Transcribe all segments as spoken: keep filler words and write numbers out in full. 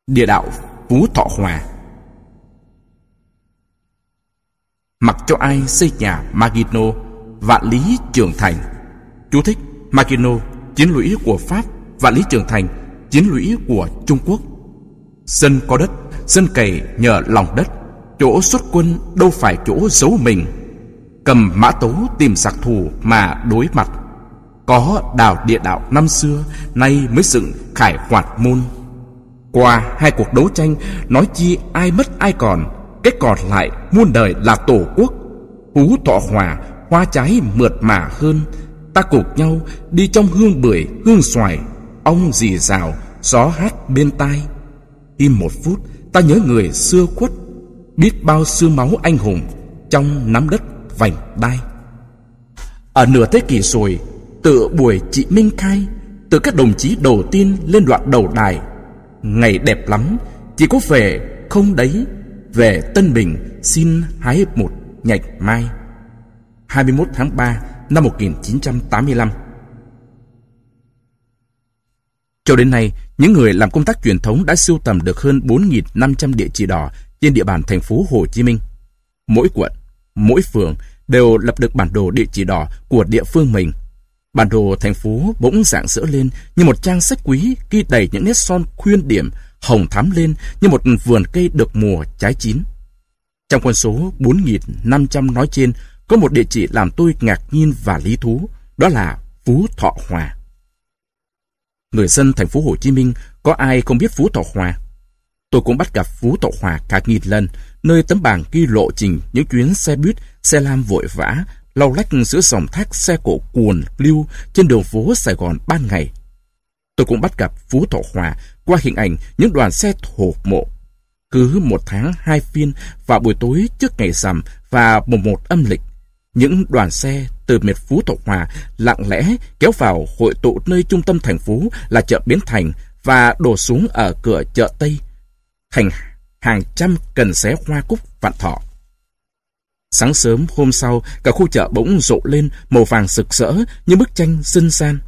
Địa đạo Phú Thọ Hòa. Mặc cho ai xây nhà Maginot, Vạn Lý Trường Thành. Chú thích: Maginot, chiến lũy của Pháp; Vạn Lý Trường Thành, chiến lũy của Trung Quốc. Dân có đất, dân cày nhờ lòng đất. Chỗ xuất quân đâu phải chỗ giấu mình. Cầm mã tấu tìm giặc thù mà đối mặt. Có đào địa đạo năm xưa, nay mới dựng khải hoạt môn. Qua hai cuộc đấu tranh, nói chi ai mất ai còn, cái còn lại muôn đời là tổ quốc. Phú Thọ Hòa, hoa trái mượt mà hơn. Ta cùng nhau đi trong hương bưởi, hương xoài, ong rì rào, gió hát bên tai. Im một phút, ta nhớ người xưa khuất, biết bao xương máu anh hùng trong nắm đất vành đai. Ở nửa thế kỷ rồi, từ buổi chị Minh Khai, từ các đồng chí đầu tiên lên đoạn đầu đài, ngày đẹp lắm, chỉ có về không đấy. Về Tân Bình xin hái một nhành mai. hai mươi mốt tháng ba năm một nghìn chín trăm tám mươi lăm. Cho đến nay, những người làm công tác truyền thống đã sưu tầm được hơn bốn nghìn năm trăm địa chỉ đỏ trên địa bàn thành phố Hồ Chí Minh. Mỗi quận, mỗi phường đều lập được bản đồ địa chỉ đỏ của địa phương mình. Bản đồ thành phố bỗng rạng rỡ lên như một trang sách quý, ghi đầy những nét son khuyên điểm, hồng thắm lên như một vườn cây được mùa trái chín. Trong con số bốn nghìn năm trăm nói trên, có một địa chỉ làm tôi ngạc nhiên và lý thú, đó là Phú Thọ Hòa. Người dân thành phố Hồ Chí Minh có ai không biết Phú Thọ Hòa? Tôi cũng bắt gặp Phú Thọ Hòa cả nghìn lần, nơi tấm bảng ghi lộ trình những chuyến xe buýt, xe lam vội vã, lau lách giữa dòng thác xe cộ cuồn lưu trên đường phố Sài Gòn ban ngày. Tôi cũng bắt gặp Phú Thọ Hòa qua hình ảnh những đoàn xe thổ mộ. Cứ một tháng hai phiên vào buổi tối trước ngày rằm và mùng một âm lịch, những đoàn xe từ miệt Phú Thọ Hòa lặng lẽ kéo vào hội tụ nơi trung tâm thành phố là chợ Bến Thành và đổ xuống ở cửa chợ Tây, thành hàng trăm cần xé hoa cúc Vạn Thọ. Sáng sớm hôm sau, cả khu chợ bỗng rộ lên màu vàng rực rỡ như bức tranh dân gian.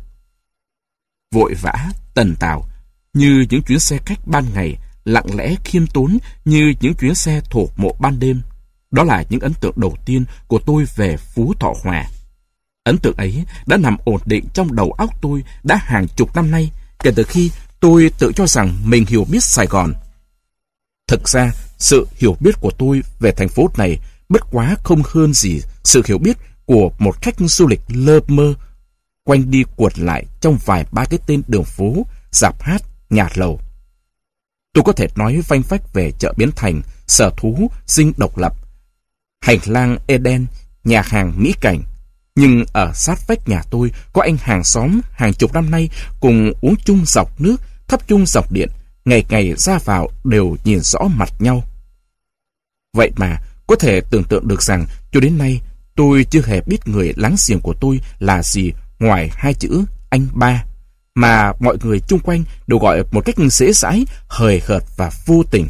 Vội vã, tần tào như những chuyến xe khách ban ngày, lặng lẽ khiêm tốn như những chuyến xe thổ mộ ban đêm. Đó là những ấn tượng đầu tiên của tôi về Phú Thọ Hòa. Ấn tượng ấy đã nằm ổn định trong đầu óc tôi đã hàng chục năm nay, kể từ khi tôi tự cho rằng mình hiểu biết Sài Gòn. Thực ra, sự hiểu biết của tôi về thành phố này bất quá không hơn gì sự hiểu biết của một khách du lịch lơ mơ, quanh đi quẩn lại trong vài ba cái tên đường phố, rạp hát, nhà lầu. Tôi có thể nói phanh phách về chợ Bến Thành, sở thú, dinh độc lập, hành lang Eden, nhà hàng Mỹ Cảnh. Nhưng ở sát vách nhà tôi có anh hàng xóm hàng chục năm nay cùng uống chung dọc nước, thắp chung dọc điện, ngày ngày ra vào đều nhìn rõ mặt nhau. Vậy mà có thể tưởng tượng được rằng cho đến nay tôi chưa hề biết người láng giềng của tôi là gì ngoài hai chữ anh ba, mà mọi người chung quanh đều gọi một cách dễ dãi, hời hợt và vô tình.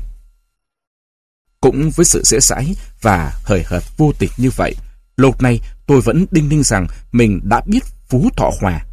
Cũng với sự dễ dãi và hời hợt vô tình như vậy, lâu nay tôi vẫn đinh ninh rằng mình đã biết Phú Thọ Hòa.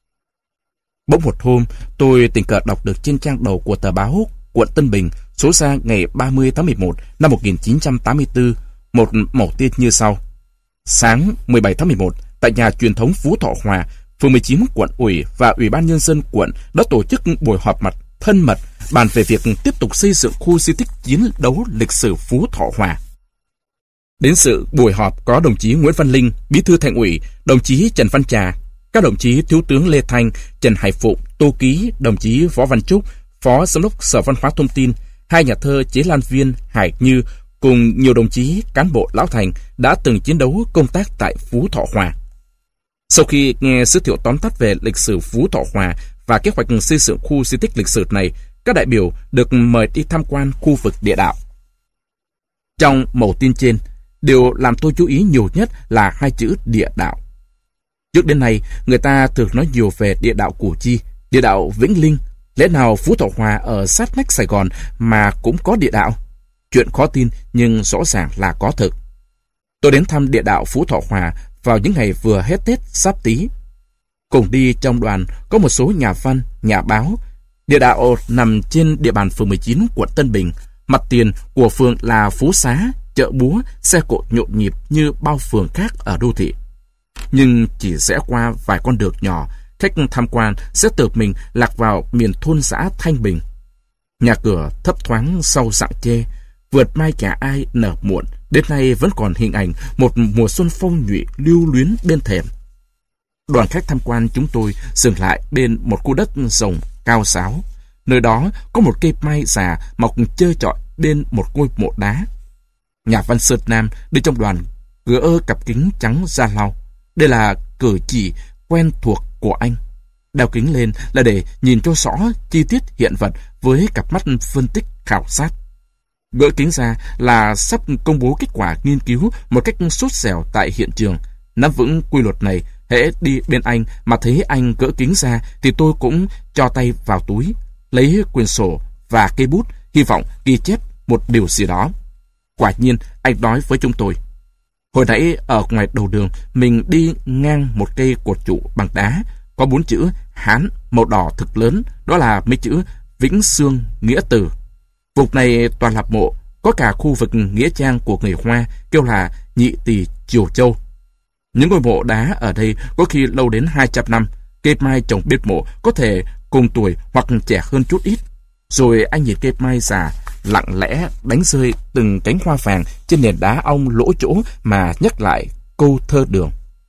Bỗng một hôm, tôi tình cờ đọc được trên trang đầu của tờ báo quận Tân Bình, số ra ngày ba mươi tháng mười một năm một nghìn chín trăm tám mươi tư, một mẩu tin như sau. Sáng mười bảy tháng mười một, tại nhà truyền thống Phú Thọ Hòa, phường mười chín quận ủy và Ủy ban Nhân dân quận đã tổ chức buổi họp mặt thân mật bàn về việc tiếp tục xây dựng khu di tích chiến đấu lịch sử Phú Thọ Hòa. Đến sự buổi họp có đồng chí Nguyễn Văn Linh, Bí thư Thành ủy, đồng chí Trần Văn Trà, các đồng chí Thiếu tướng Lê Thanh, Trần Hải Phụng, Tô Ký, đồng chí Võ Văn Trúc, Phó Giám đốc Sở Văn hóa Thông tin, hai nhà thơ Chế Lan Viên, Hải Như cùng nhiều đồng chí cán bộ lão thành đã từng chiến đấu công tác tại Phú Thọ Hòa. Sau khi nghe giới thiệu tóm tắt về lịch sử Phú Thọ Hòa và kế hoạch xây dựng khu di tích lịch sử này, các đại biểu được mời đi tham quan khu vực địa đạo. Trong mẩu tin trên, điều làm tôi chú ý nhiều nhất là hai chữ địa đạo. Trước đến nay, người ta thường nói nhiều về địa đạo Củ Chi, địa đạo Vĩnh Linh. Lẽ nào Phú Thọ Hòa ở sát nách Sài Gòn mà cũng có địa đạo? Chuyện khó tin nhưng rõ ràng là có thực. Tôi đến thăm địa đạo Phú Thọ Hòa vào những ngày vừa hết Tết Giáp Tý. Cùng đi trong đoàn có một số nhà văn, nhà báo. Địa đạo nằm trên địa bàn phường mười chín, quận Tân Bình. Mặt tiền của phường là phố xá, chợ búa, xe cộ nhộn nhịp như bao phường khác ở đô thị. Nhưng chỉ rẽ qua vài con đường nhỏ, khách tham quan sẽ tưởng mình lạc vào miền thôn xã thanh bình. Nhà cửa thấp thoáng sau rặng tre, vượt mai cả ai nở muộn, đến nay vẫn còn hình ảnh một mùa xuân phong nhụy lưu luyến bên thềm. Đoàn khách tham quan chúng tôi dừng lại bên một khu đất rộng cao sáo. Nơi đó có một cây mai già mọc trơ trọi bên một ngôi mộ đá. Nhà văn Sơn Nam đi trong đoàn gỡ cặp kính trắng ra lau. Đây là cử chỉ quen thuộc của anh. Đeo kính lên là để nhìn cho rõ chi tiết hiện vật với cặp mắt phân tích khảo sát. Gỡ kính ra là sắp công bố kết quả nghiên cứu một cách sốt dẻo tại hiện trường. Nắm vững quy luật này, hễ đi bên anh mà thấy anh gỡ kính ra thì tôi cũng cho tay vào túi, lấy quyển sổ và cây bút, hy vọng ghi chép một điều gì đó. Quả nhiên, anh nói với chúng tôi. Hồi nãy ở ngoài đầu đường, mình đi ngang một cây cột trụ bằng đá, có bốn chữ Hán màu đỏ thực lớn, đó là mấy chữ Vĩnh Xương Nghĩa Từ. Vùng này toàn là mộ, có cả khu vực nghĩa trang của người Hoa kêu là Nhị Tỳ Triều Châu. Những ngôi mộ đá ở đây có khi lâu đến hai trăm năm, cây mai trồng bên mộ có thể cùng tuổi hoặc trẻ hơn chút ít. Rồi anh nhìn cây mai già lặng lẽ đánh rơi từng cánh hoa vàng trên nền đá ong lỗ chỗ mà nhắc lại câu thơ Đường.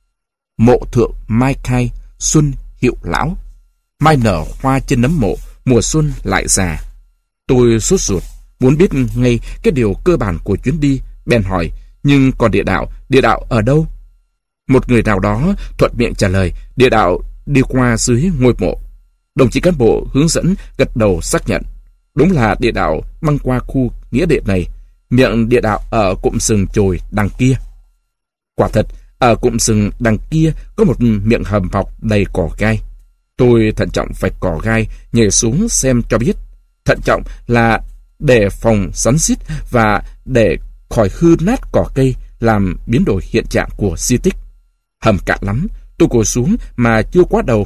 Mộ thượng mai khai, xuân hiệu lão. Mai nở hoa trên nấm mộ, mùa xuân lại già. Tôi sốt ruột, muốn biết ngay cái điều cơ bản của chuyến đi, bèn hỏi, nhưng còn địa đạo, địa đạo ở đâu? Một người nào đó thuận miệng trả lời, địa đạo đi qua dưới ngôi mộ. Đồng chí cán bộ hướng dẫn gật đầu xác nhận. Đúng là địa đạo băng qua khu nghĩa địa này, miệng địa đạo ở cụm sừng chồi đằng kia. Quả thật, ở cụm sừng đằng kia có một miệng hầm mọc đầy cỏ gai. Tôi thận trọng vạch cỏ gai, nhảy xuống xem cho biết. Thận trọng là để phòng rắn rít và để khỏi hư nát cỏ cây làm biến đổi hiện trạng của di tích. Hầm cạn lắm, tôi ngồi xuống mà chưa quá đầu.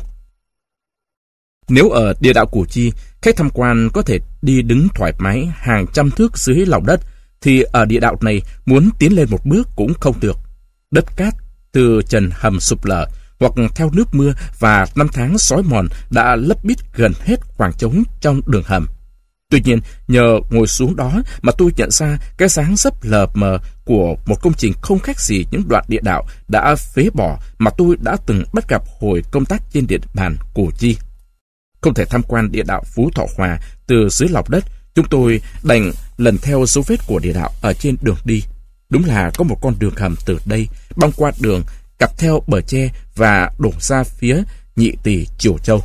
Nếu ở địa đạo Củ Chi, khách tham quan có thể đi đứng thoải mái hàng trăm thước dưới lòng đất, thì ở địa đạo này muốn tiến lên một bước cũng không được. Đất cát từ trần hầm sụp lở hoặc theo nước mưa và năm tháng sói mòn đã lấp bít gần hết khoảng trống trong đường hầm. Tuy nhiên, nhờ ngồi xuống đó mà tôi nhận ra cái dáng dấp lờ mờ của một công trình không khác gì những đoạn địa đạo đã phế bỏ mà tôi đã từng bắt gặp hồi công tác trên địa bàn Củ Chi. Không thể tham quan địa đạo Phú Thọ Hòa từ dưới lòng đất, chúng tôi đành lần theo dấu vết của địa đạo ở trên đường đi. Đúng là có một con đường hầm từ đây, băng qua đường, cặp theo bờ tre và đổ ra phía Nhị Tỳ Triều Châu.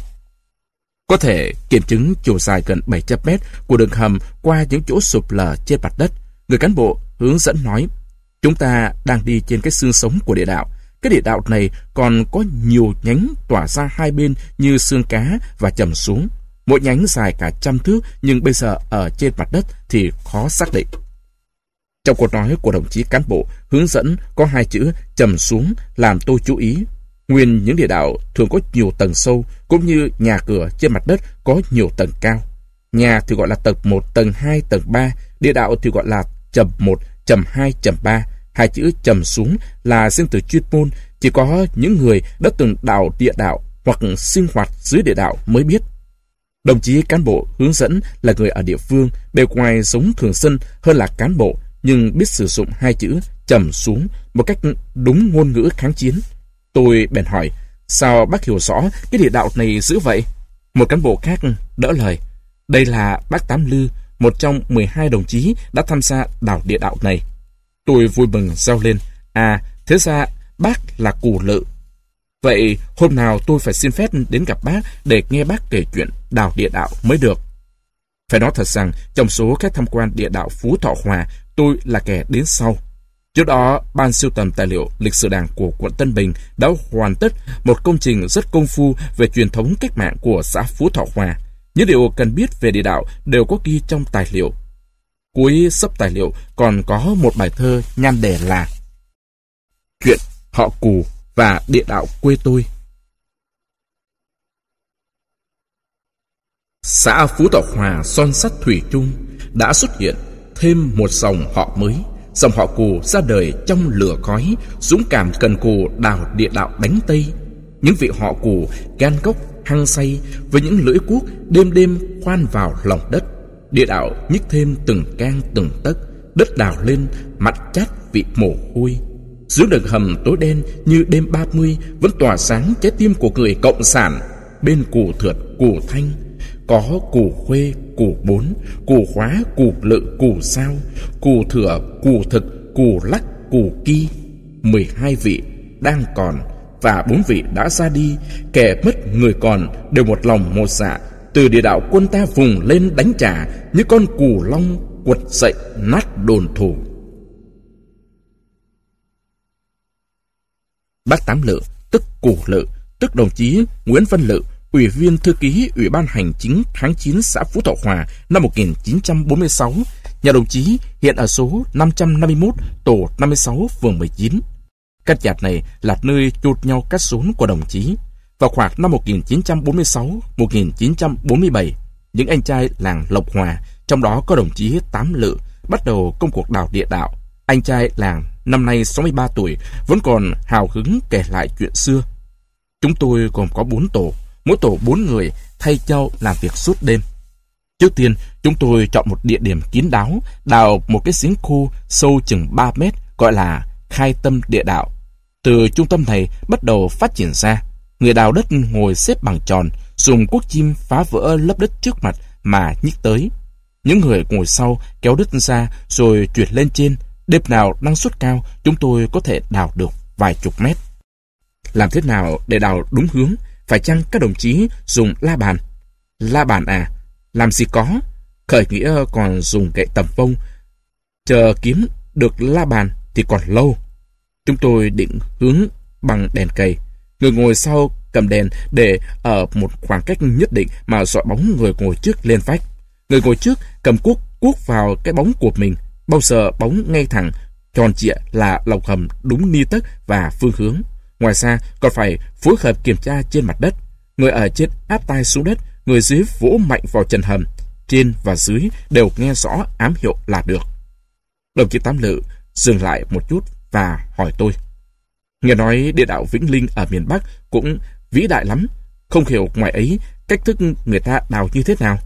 Có thể kiểm chứng chiều dài gần bảy trăm mét của đường hầm qua những chỗ sụp lở trên mặt đất. Người cán bộ hướng dẫn nói, chúng ta đang đi trên cái xương sống của địa đạo. Cái địa đạo này còn có nhiều nhánh tỏa ra hai bên như xương cá và chầm xuống. Mỗi nhánh dài cả trăm thước, nhưng bây giờ ở trên mặt đất thì khó xác định. Trong câu nói của đồng chí cán bộ hướng dẫn có hai chữ chầm xuống làm tôi chú ý. Nguyên những địa đạo thường có nhiều tầng sâu, cũng như nhà cửa trên mặt đất có nhiều tầng cao. Nhà thì gọi là tầng một, tầng hai, tầng ba. Địa đạo thì gọi là chầm một, chầm hai, chầm ba. Hai chữ chầm xuống là riêng từ chuyên môn, chỉ có những người đã từng đào địa đạo hoặc sinh hoạt dưới địa đạo mới biết. Đồng chí cán bộ hướng dẫn là người ở địa phương, bề ngoài giống thường dân hơn là cán bộ, nhưng biết sử dụng hai chữ chầm xuống một cách đúng ngôn ngữ kháng chiến. Tôi bèn hỏi, sao bác hiểu rõ cái địa đạo này dữ vậy? Một cán bộ khác đỡ lời, đây là bác Tám Lư, một trong mười hai đồng chí đã tham gia đào địa đạo này. Tôi vui mừng reo lên, à, thế ra bác là Cù Lự. Vậy hôm nào tôi phải xin phép đến gặp bác để nghe bác kể chuyện đào địa đạo mới được. Phải nói thật rằng, trong số các tham quan địa đạo Phú Thọ Hòa, tôi là kẻ đến sau. Trước đó, Ban sưu tầm tài liệu lịch sử Đảng của quận Tân Bình đã hoàn tất một công trình rất công phu về truyền thống cách mạng của xã Phú Thọ Hòa. Những điều cần biết về địa đạo đều có ghi trong tài liệu. Cuối sấp tài liệu còn có một bài thơ nhan đề là Chuyện họ Cù và địa đạo quê tôi. Xã Phú Thọ Hòa son sắt thủy chung đã xuất hiện thêm một dòng họ mới. Dòng họ Cù ra đời trong lửa khói, dũng cảm cần cù đào địa đạo đánh Tây. Những vị họ Cù gan góc hăng say với những lưỡi cuốc đêm đêm khoan vào lòng đất. Địa đạo nhích thêm từng gang từng tấc, đất đào lên mặt chát vị mồ hôi. Dưới đường hầm tối đen như đêm ba mươi vẫn tỏa sáng trái tim của người cộng sản. Bên Cù Thượt, Cù Thanh có Cù Khuê, Cù Bốn, Cù Khóa, Cù Lự, Cù Sao, Cù Thừa, Cù Thực, Cù Lắc, Cù Ki. Mười hai vị đang còn và bốn vị đã ra đi. Kẻ mất người còn đều một lòng một dạ. Từ địa đạo quân ta vùng lên đánh trả như con cù long quật dậy nát đồn thù. Bác Tám Lự, tức Cù Lự, tức đồng chí Nguyễn Văn Lự, Ủy viên Thư ký Ủy ban Hành chính tháng chín xã Phú Thọ Hòa năm một nghìn chín trăm bốn mươi sáu, nhà đồng chí hiện ở số năm trăm năm mươi mốt, tổ năm mươi sáu, phường mười chín. Căn nhà này là nơi chôn nhau cắt rốn của đồng chí. Vào khoảng năm một nghìn chín trăm bốn mươi sáu đến một nghìn chín trăm bốn mươi bảy, những anh trai làng Lộc Hòa, trong đó có đồng chí Tám Lự, bắt đầu công cuộc đào địa đạo. Anh trai làng năm nay sáu mươi ba tuổi vẫn còn hào hứng kể lại chuyện xưa. Chúng tôi gồm có bốn tổ, mỗi tổ bốn người thay nhau làm việc suốt đêm. Trước tiên, chúng tôi chọn một địa điểm kín đáo, đào một cái giếng khô sâu chừng ba mét, gọi là khai tâm địa đạo. Từ trung tâm này bắt đầu phát triển ra. Người đào đất ngồi xếp bằng tròn, dùng cuốc chim phá vỡ lớp đất trước mặt mà nhích tới. Những người ngồi sau kéo đất ra rồi chuyển lên trên. Đêm nào năng suất cao, chúng tôi có thể đào được vài chục mét. Làm thế nào để đào đúng hướng? Phải chăng các đồng chí dùng la bàn? La bàn à? Làm gì có. Khởi nghĩa còn dùng gậy tầm vông. Chờ kiếm được la bàn thì còn lâu. Chúng tôi định hướng bằng đèn cầy. Người ngồi sau cầm đèn để ở một khoảng cách nhất định mà dọi bóng người ngồi trước lên vách. Người ngồi trước cầm cuốc cuốc vào cái bóng của mình. Bao giờ bóng ngay thẳng, tròn trịa là lọc hầm đúng ni tấc và phương hướng. Ngoài ra còn phải phối hợp kiểm tra trên mặt đất. Người ở trên áp tai xuống đất, người dưới vỗ mạnh vào chân hầm. Trên và dưới đều nghe rõ ám hiệu là được. Đồng chí Tám Lự dừng lại một chút và hỏi tôi. Nghe nói địa đạo Vĩnh Linh ở miền Bắc cũng vĩ đại lắm. Không hiểu ngoài ấy cách thức người ta đào như thế nào?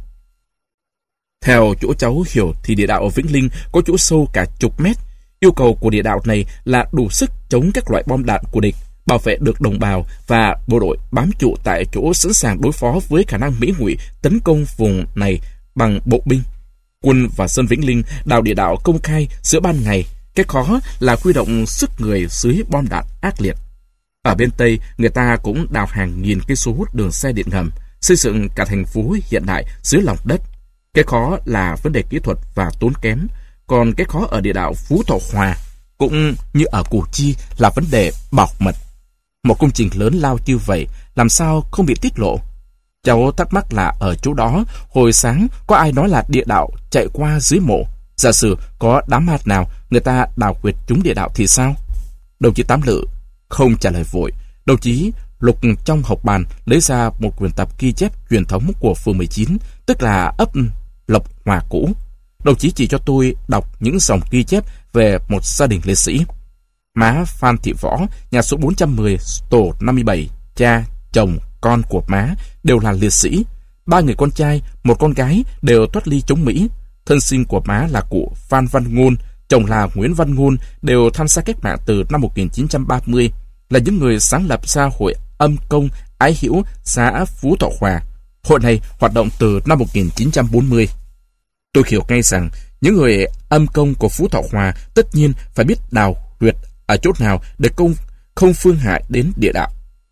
Theo chỗ cháu hiểu thì địa đạo Vĩnh Linh có chỗ sâu cả chục mét. Yêu cầu của địa đạo này là đủ sức chống các loại bom đạn của địch, bảo vệ được đồng bào và bộ đội bám trụ tại chỗ sẵn sàng đối phó với khả năng Mỹ Ngụy tấn công vùng này bằng bộ binh. Quân và dân Vĩnh Linh đào địa đạo công khai giữa ban ngày. Cái khó là huy động sức người dưới bom đạn ác liệt. Ở bên Tây, người ta cũng đào hàng nghìn cây số đường xe điện ngầm, xây dựng cả thành phố hiện đại dưới lòng đất. Cái khó là vấn đề kỹ thuật và tốn kém. Còn cái khó ở địa đạo Phú Thọ Hòa cũng như ở Củ Chi là vấn đề bảo mật. Một công trình lớn lao như vậy làm sao không bị tiết lộ? Cháu thắc mắc là ở chỗ đó hồi sáng có ai nói là địa đạo chạy qua dưới mộ. Giả sử có đám ma nào người ta đào huyệt trúng địa đạo thì sao? Đồng chí Tám Lự không trả lời vội. Đồng chí lục trong hộc bàn lấy ra một quyển tập ghi chép truyền thống của phường mười chín, tức là ấp Lộc Hòa cũ. Đồng chí chỉ cho tôi đọc những dòng ghi chép về một gia đình liệt sĩ. Má Phan Thị Võ, nhà số bốn trăm mười, tổ năm mươi bảy, cha, chồng, con của má đều là liệt sĩ. Ba người con trai, một con gái đều thoát ly chống Mỹ. Thân sinh của má là cụ Phan Văn Ngôn, chồng là Nguyễn Văn Ngôn, đều tham gia cách mạng từ năm một nghìn chín trăm ba mươi, là những người sáng lập ra hội Âm Công Ái Hữu xã Phú Thọ Hòa. Hội này hoạt động từ năm một nghìn chín trăm bốn mươi. Tôi hiểu ngay rằng những người âm công của Phú Thọ Hòa tất nhiên phải biết đào huyệt ở chỗ nào để công không phương hại đến địa đạo.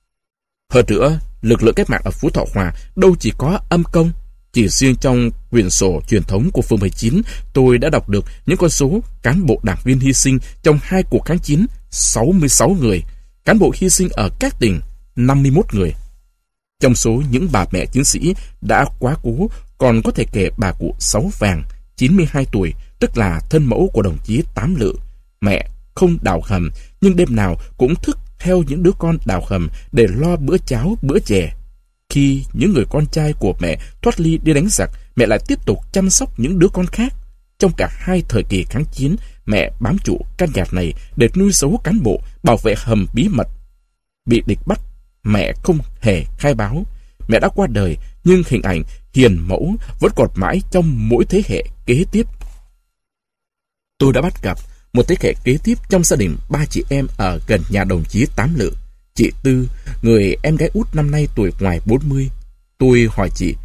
Hơn nữa, lực lượng cách mạng ở Phú Thọ Hòa đâu chỉ có âm công. Chỉ riêng trong quyển sổ truyền thống của phường mười chín, tôi đã đọc được những con số cán bộ đảng viên hy sinh trong hai cuộc kháng chiến, sáu mươi sáu người. Cán bộ hy sinh ở các tỉnh, năm mươi mốt người. Trong số những bà mẹ chiến sĩ đã quá cố, còn có thể kể bà cụ Sáu Vàng, chín mươi hai tuổi, tức là thân mẫu của đồng chí Tám Lự. Mẹ không đào hầm, nhưng đêm nào cũng thức theo những đứa con đào hầm để lo bữa cháo, bữa chè. Khi những người con trai của mẹ thoát ly đi đánh giặc, mẹ lại tiếp tục chăm sóc những đứa con khác. Trong cả hai thời kỳ kháng chiến, mẹ bám trụ căn nhà này để nuôi sống cán bộ, bảo vệ hầm bí mật. Bị địch bắt, mẹ không hề khai báo. Mẹ đã qua đời, nhưng hình ảnh hiền mẫu vẫn còn mãi trong mỗi thế hệ kế tiếp. Tôi đã bắt gặp một thế hệ kế tiếp trong gia đình ba chị em ở gần nhà đồng chí Tám Lự. Chị Tư, người em gái út năm nay tuổi ngoài bốn mươi. Tôi hỏi chị: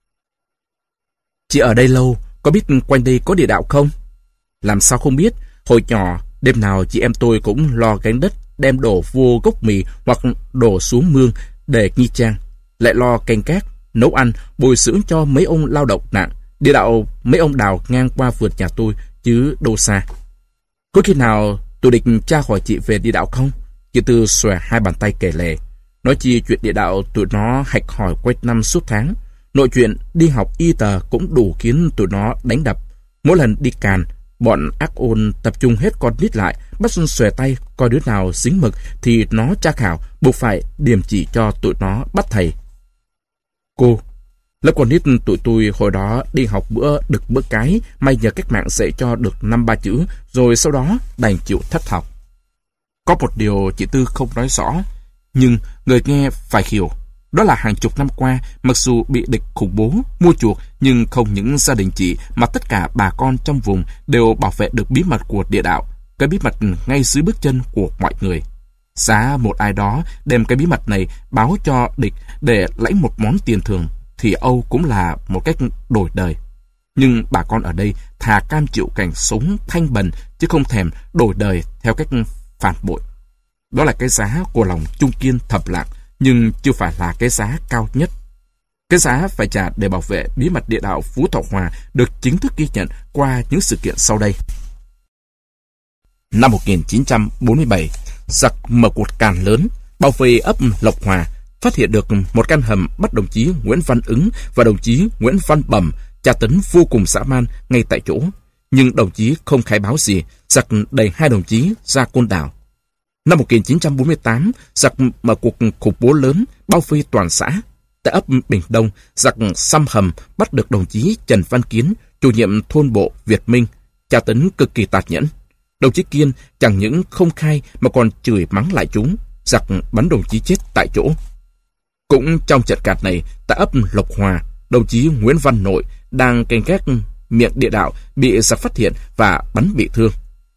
"Chị ở đây lâu, có biết quanh đây có địa đạo không?" "Làm sao không biết, hồi nhỏ đêm nào chị em tôi cũng lo gánh đất đem đổ vô gốc mì hoặc đổ xuống mương để nghi trang, lại lo canh cát, nấu ăn, bồi dưỡng cho mấy ông lao động nặng. Địa đạo mấy ông đào ngang qua vườn nhà tôi chứ đâu xa." "Có khi nào tôi định tra hỏi chị về địa đạo không?" Chị Tư xòe hai bàn tay kể lể. Nói chi chuyện địa đạo tụi nó hạch hỏi quanh năm suốt tháng. Nội chuyện đi học y tờ cũng đủ khiến tụi nó đánh đập. Mỗi lần đi càn, bọn ác ôn tập trung hết con nít lại, bắt xuân xòe tay, coi đứa nào dính mực thì nó tra khảo, buộc phải điểm chỉ cho tụi nó bắt thầy. "Cô, lớp con nít tụi tôi hồi đó đi học bữa đực bữa cái, may nhờ cách mạng dạy cho được năm ba chữ, rồi sau đó đành chịu thất học." Có một điều chị Tư không nói rõ, nhưng người nghe phải hiểu. Đó là hàng chục năm qua, mặc dù bị địch khủng bố, mua chuộc, nhưng không những gia đình chị mà tất cả bà con trong vùng đều bảo vệ được bí mật của địa đạo, cái bí mật ngay dưới bước chân của mọi người. Giá một ai đó đem cái bí mật này báo cho địch để lãnh một món tiền thường, thì Âu cũng là một cách đổi đời. Nhưng bà con ở đây thà cam chịu cảnh sống thanh bần, chứ không thèm đổi đời theo cách phản bội. Đó là cái giá của lòng trung kiên thầm lặng, nhưng chưa phải là cái giá cao nhất. Cái giá phải trả để bảo vệ bí mật địa đạo Phú Thọ Hòa được chính thức ghi nhận qua những sự kiện sau đây. Năm một nghìn chín trăm bốn mươi bảy, giặc mở cuộc càn lớn, bao vây ấp Lộc Hòa, phát hiện được một căn hầm, bắt đồng chí Nguyễn Văn Ứng và đồng chí Nguyễn Văn Bẩm tra tấn vô cùng dã man ngay tại chỗ. Nhưng đồng chí không khai báo gì, giặc đẩy hai đồng chí ra Côn Đảo. Năm một nghìn chín trăm bốn mươi tám, giặc mở cuộc khủng bố lớn, bao vây toàn xã. Tại ấp Bình Đông, giặc xăm hầm bắt được đồng chí Trần Văn Kiến, chủ nhiệm thôn bộ Việt Minh, tra tấn cực kỳ tàn nhẫn. Đồng chí Kiên chẳng những không khai mà còn chửi mắng lại chúng, giặc bắn đồng chí chết tại chỗ. Cũng trong trận cạt này, tại ấp Lộc Hòa, đồng chí Nguyễn Văn Nội đang canh gác miệng địa đạo bị giặc phát hiện và bắn bị thương.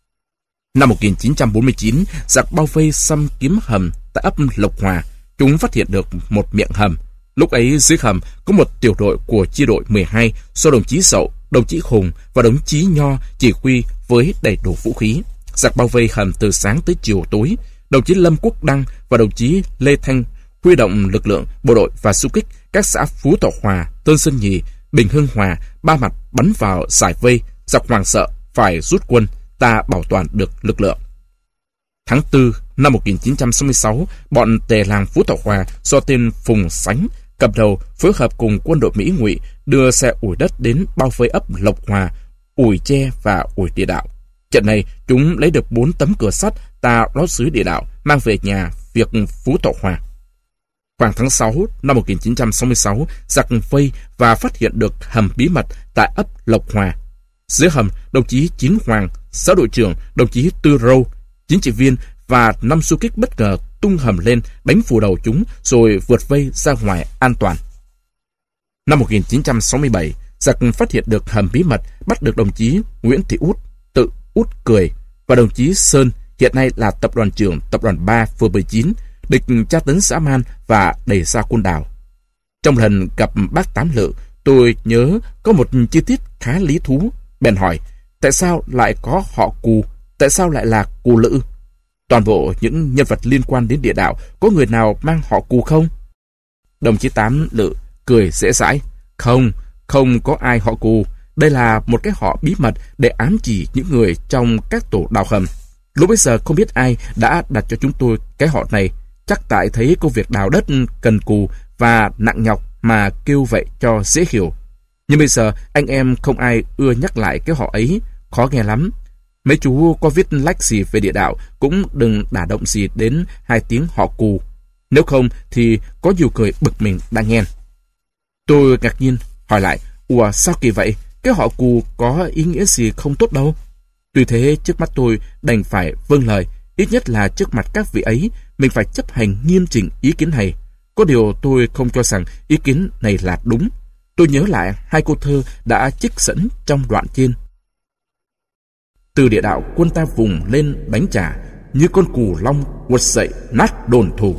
Năm một nghìn chín trăm bốn mươi chín, giặc bao vây xăm kiếm hầm tại ấp Lộc Hòa, chúng phát hiện được một miệng hầm. Lúc ấy dưới hầm có một tiểu đội của chi đội mười hai do đồng chí Sậu, đồng chí Hùng và đồng chí Nho chỉ huy với đầy đủ vũ khí. Giặc bao vây hầm từ sáng tới chiều tối. Đồng chí Lâm Quốc Đăng và đồng chí Lê Thanh huy động lực lượng bộ đội và xung kích các xã Phú Thọ Hòa, Tân Sơn Nhì, Bình Hưng Hòa ba mặt bắn vào giải vây. Giặc hoảng sợ phải rút quân, ta bảo toàn được lực lượng. Tháng tư năm một nghìn chín trăm sáu mươi sáu, bọn tề làng Phú Thọ Hòa do tên Phùng Sánh cầm đầu phối hợp cùng quân đội Mỹ Ngụy đưa xe ủi đất đến bao vây ấp Lộc Hòa, ủi tre và ủi địa đạo. Trận này chúng lấy được bốn tấm cửa sắt ta lót dưới địa đạo mang về nhà việc Phú Thọ Hòa. Khoảng tháng sáu năm một nghìn chín trăm sáu mươi sáu, giặc vây và phát hiện được hầm bí mật tại ấp Lộc Hòa. Dưới hầm, đồng chí Chín Hoàng, xã đội trưởng, đồng chí Tư Râu, chính trị viên và năm du kích bất ngờ tung hầm lên đánh phủ đầu chúng rồi vượt vây ra ngoài an toàn. Năm một nghìn chín trăm sáu mươi bảy, giặc phát hiện được hầm bí mật, bắt được đồng chí Nguyễn Thị Út, tự Út Cười và đồng chí Sơn, hiện nay là tập đoàn trưởng tập đoàn ba phường mười chín, địch tra tấn dã man và đẩy ra Côn Đảo. Trong lần gặp bác Tám Lự, tôi nhớ có một chi tiết khá lý thú, bèn hỏi tại sao lại có họ Cù, tại sao lại là Cù Lự? Toàn bộ những nhân vật liên quan đến địa đạo có người nào mang họ Cù không? Đồng chí Tám Lự cười dễ dãi: Không, không có ai họ Cù. Đây là một cái họ bí mật để ám chỉ những người trong các tổ đào hầm. Lúc bấy giờ không biết ai đã đặt cho chúng tôi cái họ này, chắc tại thấy công việc đào đất cần cù và nặng nhọc mà kêu vậy cho dễ hiểu. Nhưng bây giờ anh em không ai ưa nhắc lại cái họ ấy, khó nghe lắm. Mấy chú có viết lách gì về địa đạo cũng đừng đả động gì đến hai tiếng họ Cù. Nếu không thì có nhiều người bực mình đang nghe. Tôi ngạc nhiên hỏi lại, ủa sao kỳ vậy? Cái họ Cù có ý nghĩa gì không tốt đâu. Tuy thế trước mắt tôi đành phải vâng lời, ít nhất là trước mặt các vị ấy mình phải chấp hành nghiêm chỉnh ý kiến này. Có điều tôi không cho rằng ý kiến này là đúng. Tôi nhớ lại hai câu thơ đã trích dẫn trong đoạn trên. Từ địa đạo quân ta vùng lên đánh trả, như con cù long quật dậy nát đồn thù.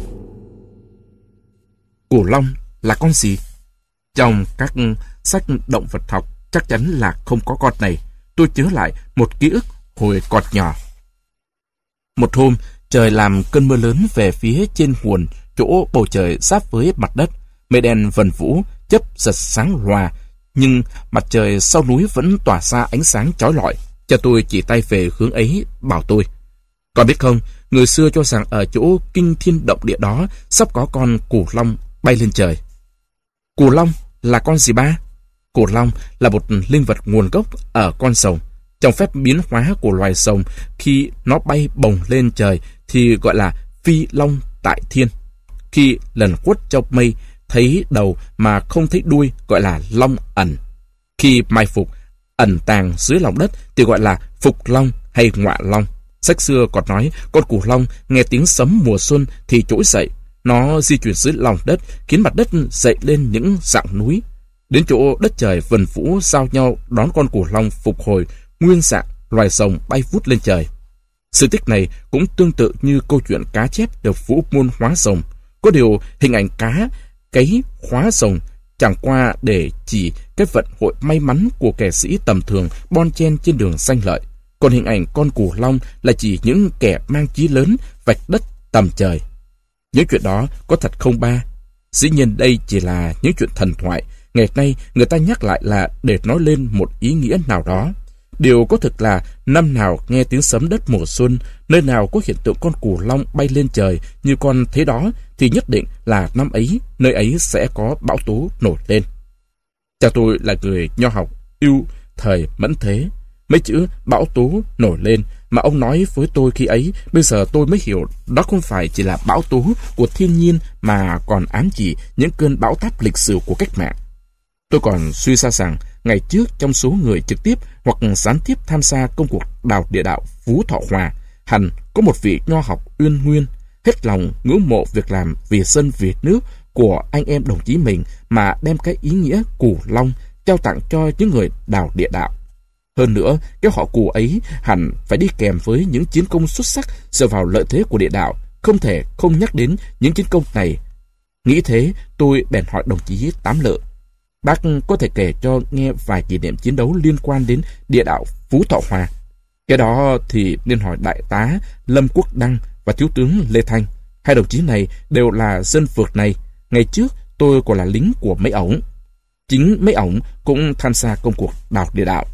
Cù long là con gì? Trong các sách động vật học chắc chắn là không có con này. Tôi nhớ lại một ký ức hồi còn nhỏ. Một hôm, trời làm cơn mưa lớn về phía trên nguồn, chỗ bầu trời giáp với mặt đất. Mây đen vần vũ, chớp giật sáng loà, nhưng mặt trời sau núi vẫn tỏa ra ánh sáng chói lọi. Cha tôi chỉ tay về hướng ấy, bảo tôi: Con biết không, người xưa cho rằng ở chỗ kinh thiên động địa đó sắp có con cù long bay lên trời. Cù long là con gì ba? Cù long là một linh vật nguồn gốc ở con rồng. Trong phép biến hóa của loài rồng, khi nó bay bồng lên trời thì gọi là phi long tại thiên. Khi lần khuất trong mây, thấy đầu mà không thấy đuôi gọi là long ẩn. Khi mai phục, ẩn tàng dưới lòng đất thì gọi là phục long hay ngọa long. Sách xưa còn nói con cù long nghe tiếng sấm mùa xuân thì trỗi dậy. Nó di chuyển dưới lòng đất khiến mặt đất dậy lên những dạng núi. Đến chỗ đất trời vần vũ giao nhau đón con cù long phục hồi nguyên dạng loài rồng bay vút lên trời. Sự tích này cũng tương tự như câu chuyện cá chép được vũ môn hóa rồng. Có điều hình ảnh cá cấy hóa rồng chẳng qua để chỉ cái vận hội may mắn của kẻ sĩ tầm thường bon chen trên đường sanh lợi. Còn hình ảnh con cù long là chỉ những kẻ mang chí lớn vạch đất tầm trời. Những chuyện đó có thật không ba? Dĩ nhiên đây chỉ là những chuyện thần thoại. Ngày nay người ta nhắc lại là để nói lên một ý nghĩa nào đó. Điều có thực là năm nào nghe tiếng sấm đất mùa xuân, nơi nào có hiện tượng con cù long bay lên trời như con thế đó, thì nhất định là năm ấy, nơi ấy sẽ có bão tố nổi lên. Cha tôi là người nho học ưu thời mẫn thế. Mấy chữ bão tố nổi lên mà ông nói với tôi khi ấy, bây giờ tôi mới hiểu đó không phải chỉ là bão tố của thiên nhiên mà còn ám chỉ những cơn bão táp lịch sử của cách mạng. Tôi còn suy ra rằng ngày trước trong số người trực tiếp hoặc gián tiếp tham gia công cuộc đào địa đạo Phú Thọ Hòa, hẳn có một vị nho học uyên nguyên, hết lòng ngưỡng mộ việc làm vì dân vì nước của anh em đồng chí mình mà đem cái ý nghĩa cù long trao tặng cho những người đào địa đạo. Hơn nữa, cái họ Cù ấy hẳn phải đi kèm với những chiến công xuất sắc dựa vào lợi thế của địa đạo, không thể không nhắc đến những chiến công này. Nghĩ thế, tôi bèn hỏi đồng chí Tám Lự: Bác có thể kể cho nghe vài kỷ niệm chiến đấu liên quan đến địa đạo Phú Thọ Hòa. Cái đó thì nên hỏi đại tá Lâm Quốc Đăng và thiếu tướng Lê Thanh. Hai đồng chí này đều là dân phượt này. Ngày trước tôi còn là lính của mấy ổng. Chính mấy ổng cũng tham gia công cuộc đào địa đạo.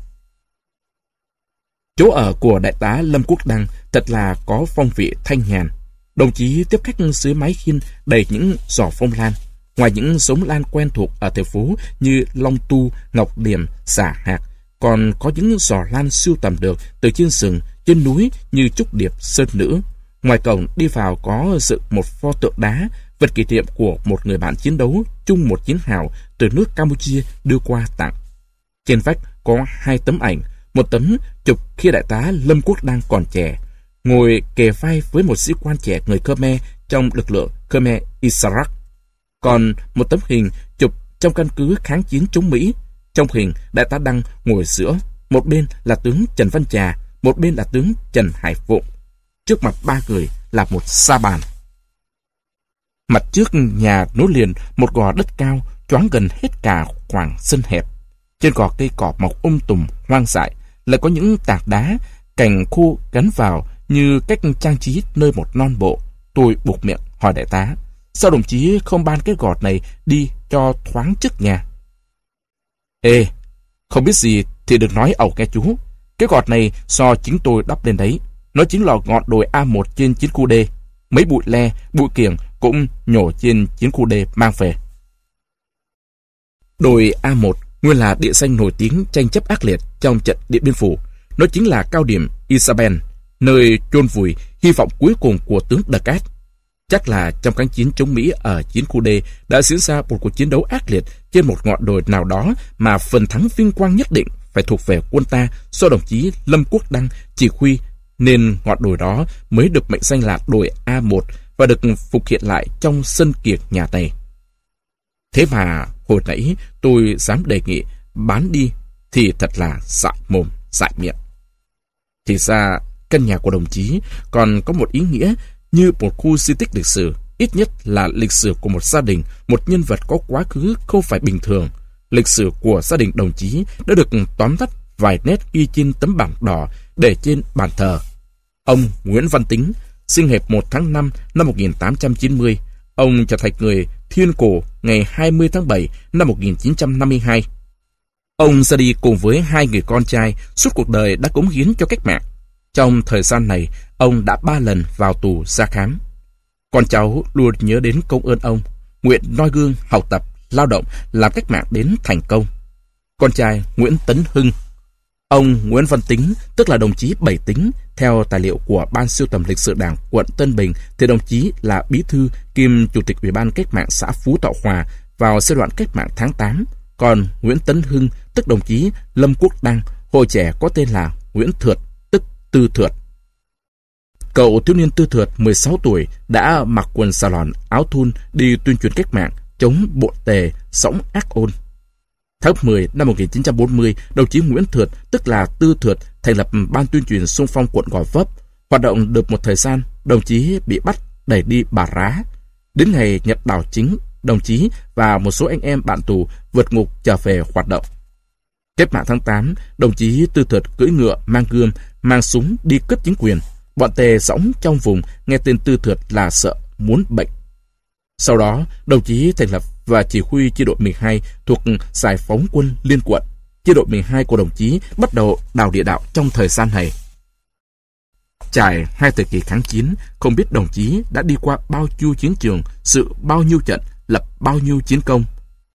Chỗ ở của đại tá Lâm Quốc Đăng thật là có phong vị thanh nhàn. Đồng chí tiếp khách dưới mái hiên đầy những giỏ phong lan. Ngoài những giống lan quen thuộc ở thành phố như Long Tu, Ngọc Điểm, Xả Hạc, còn có những giỏ lan sưu tầm được từ trên rừng, trên núi như Trúc Điệp, Sơn Nữ. Ngoài cổng đi vào có dựng một pho tượng đá, vật kỷ niệm của một người bạn chiến đấu chung một chiến hào từ nước Campuchia đưa qua tặng. Trên vách có hai tấm ảnh, một tấm chụp khi đại tá Lâm Quốc đang còn trẻ, ngồi kề vai với một sĩ quan trẻ người Khmer trong lực lượng Khmer Issarak. Còn một tấm hình chụp trong căn cứ kháng chiến chống Mỹ. Trong hình, đại tá Đăng ngồi giữa, một bên là tướng Trần Văn Trà, một bên là tướng Trần Hải Phụng. Trước mặt ba người là một sa bàn. Mặt trước nhà nối liền một gò đất cao, choáng gần hết cả khoảng sân hẹp. Trên gò cây cỏ mọc um tùm hoang dại, lại có những tảng đá, cành khô gắn vào như cách trang trí nơi một non bộ. Tôi buộc miệng hỏi đại tá: Sao đồng chí không ban cái gọt này đi cho thoáng trước nhà? Ê, không biết gì thì đừng nói ẩu nghe chú. Cái gọt này do chính tôi đắp lên đấy. Nó chính là ngọn đồi A một trên chiến khu D. Mấy bụi le, bụi kiểng cũng nhổ trên chiến khu D mang về. Đồi A một nguyên là địa danh nổi tiếng tranh chấp ác liệt trong trận Điện Biên Phủ. Nó chính là cao điểm Isabel, nơi chôn vùi hy vọng cuối cùng của tướng Đờ Cát. Chắc là trong kháng chiến chống Mỹ ở chiến khu D đã diễn ra một cuộc chiến đấu ác liệt trên một ngọn đồi nào đó mà phần thắng vinh quang nhất định phải thuộc về quân ta do đồng chí Lâm Quốc Đăng chỉ huy, nên ngọn đồi đó mới được mệnh danh là đồi A một và được phục hiện lại trong sân kiệt nhà này. Thế mà hồi nãy tôi dám đề nghị bán đi thì thật là dại mồm, dại miệng. Thì ra căn nhà của đồng chí còn có một ý nghĩa như một khu di tích lịch sử, ít nhất là lịch sử của một gia đình, một nhân vật có quá khứ không phải bình thường. Lịch sử của gia đình đồng chí đã được tóm tắt vài nét ghi trên tấm bảng đỏ để trên bàn thờ. Ông Nguyễn Văn Tính, sinh ngày một tháng năm năm một nghìn tám trăm chín mươi. Ông trở thành người Thiên Cổ ngày hai mươi tháng bảy năm một nghìn chín trăm năm mươi hai. Ông ra đi cùng với hai người con trai, suốt cuộc đời đã cống hiến cho cách mạng. Trong thời gian này, ông đã ba lần vào tù ra khám. Con cháu luôn nhớ đến công ơn ông, nguyện noi gương, học tập, lao động, làm cách mạng đến thành công. Con trai Nguyễn Tấn Hưng. Ông Nguyễn Văn Tính, tức là đồng chí Bảy Tính, theo tài liệu của Ban Sưu tầm Lịch sử Đảng quận Tân Bình, thì đồng chí là bí thư kiêm chủ tịch Ủy ban Cách mạng xã Phú Thọ Hòa vào giai đoạn cách mạng tháng tám. Còn Nguyễn Tấn Hưng, tức đồng chí Lâm Quốc Đăng, hồi trẻ có tên là Nguyễn Thượt, tức Tư Thượt. Cậu thiếu niên Tư Thượt mười sáu tuổi đã mặc quần xà lòn, áo thun đi tuyên truyền cách mạng chống bộ tề, sõng ác ôn. Tháng mười năm một nghìn chín trăm bốn mươi, đồng chí Nguyễn Thượt, tức là Tư Thượt, thành lập ban tuyên truyền xung phong quận Gò Vấp. Hoạt động được một thời gian, đồng chí bị bắt đẩy đi Bà Rá. Đến ngày nhận đảo chính, đồng chí và một số anh em bạn tù vượt ngục trở về hoạt động. Cách mạng tháng tám, đồng chí Tư Thượt cưỡi ngựa, mang gươm, mang súng đi cướp chính quyền. Bọn tề sõng trong vùng nghe tên Tư Thượt là sợ muốn bệnh. Sau đó, đồng chí thành lập và chỉ huy chi đội mười hai thuộc Giải phóng quân Liên quận. Chi đội mười hai của đồng chí bắt đầu đào địa đạo trong thời gian này. Trải hai thời kỳ kháng chiến, không biết đồng chí đã đi qua bao nhiêu chiến trường, sự bao nhiêu trận, lập bao nhiêu chiến công.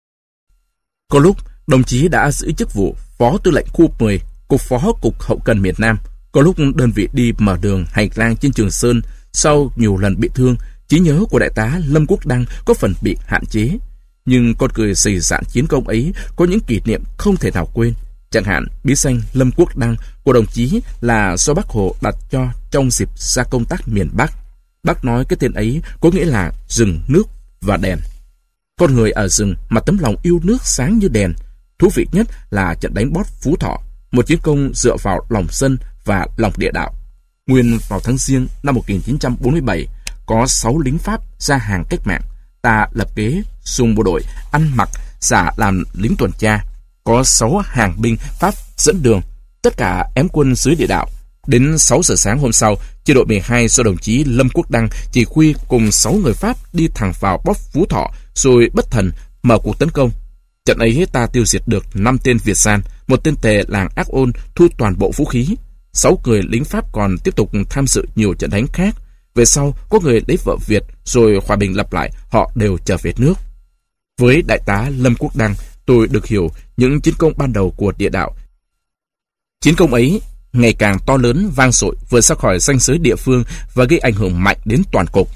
Có lúc, đồng chí đã giữ chức vụ Phó Tư lệnh khu mười, Cục Phó Cục Hậu cần miền Nam. Có lúc đơn vị đi mở đường hành lang trên Trường Sơn, sau nhiều lần bị thương, trí nhớ của đại tá Lâm Quốc Đăng có phần bị hạn chế. Nhưng con người dày dạn chiến công ấy có những kỷ niệm không thể nào quên. Chẳng hạn, bí danh Lâm Quốc Đăng của đồng chí là do Bác Hồ đặt cho trong dịp ra công tác miền Bắc. Bác nói cái tên ấy có nghĩa là rừng, nước và đèn. Con người ở rừng mà tấm lòng yêu nước sáng như đèn. Thú vị nhất là trận đánh Bót Phú Thọ, một chiến công dựa vào lòng dân và lòng địa đạo. Nguyên vào tháng Giêng năm một nghìn chín trăm bốn mươi bảy, có sáu lính Pháp ra hàng cách mạng. Ta lập kế dùng bộ đội ăn mặc giả làm lính tuần tra. Có sáu hàng binh Pháp dẫn đường, tất cả ém quân dưới địa đạo. Đến sáu giờ sáng hôm sau, chi đội mười hai do đồng chí Lâm Quốc Đăng chỉ huy cùng sáu người Pháp đi thẳng vào Bót Phú Thọ, rồi bất thần mở cuộc tấn công. Trận ấy ta tiêu diệt được năm tên Việt gian, một tên tề làng Ác Ôn, thu toàn bộ vũ khí. Sáu người lính Pháp còn tiếp tục tham dự nhiều trận đánh khác. Về sau, có người lấy vợ Việt, rồi hòa bình lập lại, họ đều trở về nước. Với đại tá Lâm Quốc Đăng, tôi được hiểu những chiến công ban đầu của địa đạo. Chiến công ấy ngày càng to lớn, vang dội, vượt ra khỏi ranh giới địa phương và gây ảnh hưởng mạnh đến toàn cục.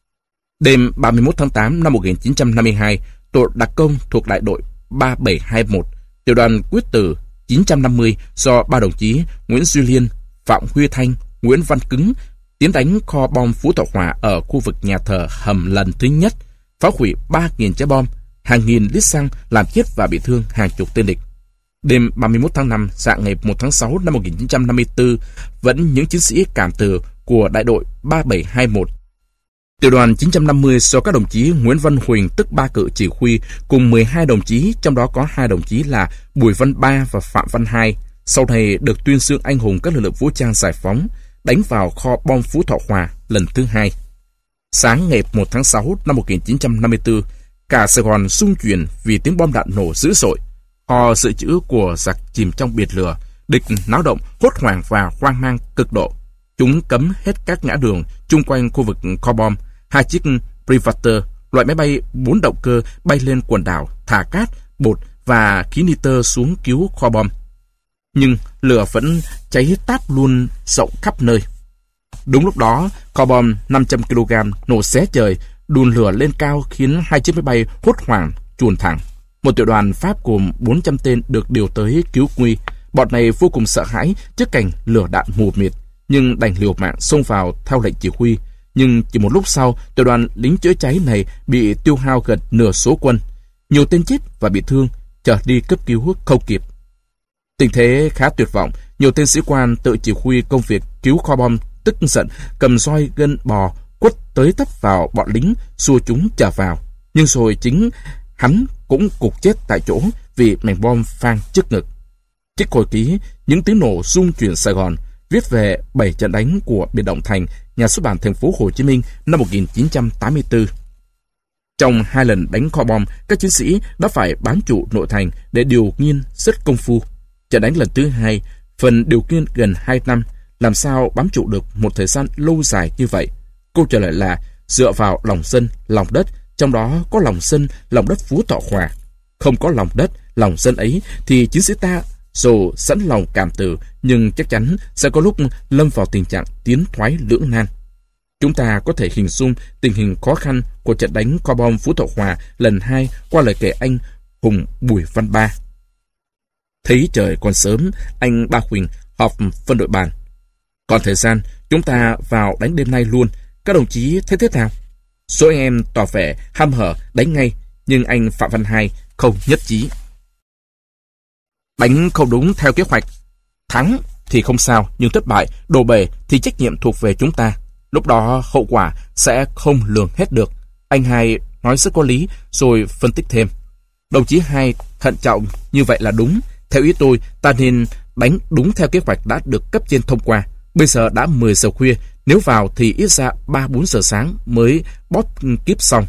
Đêm ba mươi mốt tháng tám năm một nghìn chín trăm năm mươi hai, tổ đặc công thuộc đại đội ba bảy hai mốt, tiểu đoàn Quyết Tử chín trăm năm mươi do ba đồng chí Nguyễn Duy Liên, Phạm Huy Thanh, Nguyễn Văn Cứng tiến đánh kho bom Phú Thọ Hòa ở khu vực nhà thờ Hầm lần thứ nhất, phá hủy ba nghìn trái bom, hàng nghìn lít xăng, làm chết và bị thương hàng chục tên địch. Đêm ba mươi mốt tháng năm, dạng ngày một tháng sáu năm một nghìn chín trăm năm mươi tư, vẫn những chiến sĩ cảm tử của đại đội ba bảy hai mốt. Tiểu đoàn chín trăm năm mươi do các đồng chí Nguyễn Văn Huỳnh, tức Ba Cự chỉ huy, cùng mười hai đồng chí, trong đó có hai đồng chí là Bùi Văn Ba và Phạm Văn Hai, sau này được tuyên xương anh hùng các lực lượng vũ trang giải phóng, đánh vào kho bom Phú Thọ Hòa lần thứ hai. Sáng ngày một tháng sáu năm một nghìn chín trăm năm mươi tư, cả Sài Gòn rung chuyển vì tiếng bom đạn nổ dữ dội. Kho dự trữ của giặc chìm trong biển lửa, địch náo động, hốt hoảng và hoang mang cực độ. Chúng cấm hết các ngã đường chung quanh khu vực kho bom. Hai chiếc Privateur, loại máy bay bốn động cơ, bay lên quần đảo, thả cát, bột và khí nitơ xuống cứu kho bom. Nhưng lửa vẫn cháy táp luôn rộng khắp nơi. Đúng lúc đó, kho bom năm trăm ki lô gam nổ xé trời, đùn lửa lên cao khiến hai chiếc máy bay hốt hoảng chuồn thẳng. Một tiểu đoàn Pháp gồm bốn trăm tên được điều tới cứu nguy. Bọn này vô cùng sợ hãi trước cảnh lửa đạn mù mịt, nhưng đành liều mạng xông vào theo lệnh chỉ huy. Nhưng chỉ một lúc sau, tiểu đoàn lính chữa cháy này bị tiêu hao gần nửa số quân. Nhiều tên chết và bị thương, trở đi cấp cứu không kịp. Tình thế khá tuyệt vọng, nhiều tên sĩ quan tự chỉ huy công việc cứu kho bom tức giận cầm roi gân bò quất tới tấp vào bọn lính, xua chúng trở vào. Nhưng rồi chính hắn cũng cục chết tại chỗ vì mảnh bom phang trước ngực. Trích hồi ký Những tiếng nổ rung chuyển Sài Gòn, viết về bảy trận đánh của biệt động Thành, nhà xuất bản Thành phố Hồ Chí Minh năm một nghìn chín trăm tám mươi tư. Trong hai lần đánh kho bom, các chiến sĩ đã phải bám trụ nội thành để điều nghiên rất công phu. Trận đánh lần thứ hai, phần điều nghiên gần hai năm, làm sao bám trụ được một thời gian lâu dài như vậy? Câu trả lời là dựa vào lòng dân, lòng đất, trong đó có lòng dân, lòng đất Phú Thọ Hòa. Không có lòng đất, lòng dân ấy thì chiến sĩ ta dù sẵn lòng cảm tử, nhưng chắc chắn sẽ có lúc lâm vào tình trạng tiến thoái lưỡng nan. Chúng ta có thể hình dung tình hình khó khăn của trận đánh kho bom Phú Thọ Hòa lần hai qua lời kể anh Hùng Bùi Văn Ba. Thấy trời còn sớm, anh Ba Huỳnh họp phân đội bàn. Còn thời gian, chúng ta vào đánh đêm nay luôn. Các đồng chí thấy thế nào? Số anh em tỏ vẻ hăm hở đánh ngay, nhưng anh Phạm Văn Hai không nhất trí. Đánh không đúng theo kế hoạch, thắng thì không sao, nhưng thất bại, đổ bể thì trách nhiệm thuộc về chúng ta. Lúc đó hậu quả sẽ không lường hết được. Anh Hai nói rất có lý, rồi phân tích thêm. Đồng chí Hai thận trọng như vậy là đúng. Theo ý tôi, ta nên đánh đúng theo kế hoạch đã được cấp trên thông qua. Bây giờ đã mười giờ khuya, nếu vào thì ít ra ba bốn giờ sáng mới bóp kíp xong.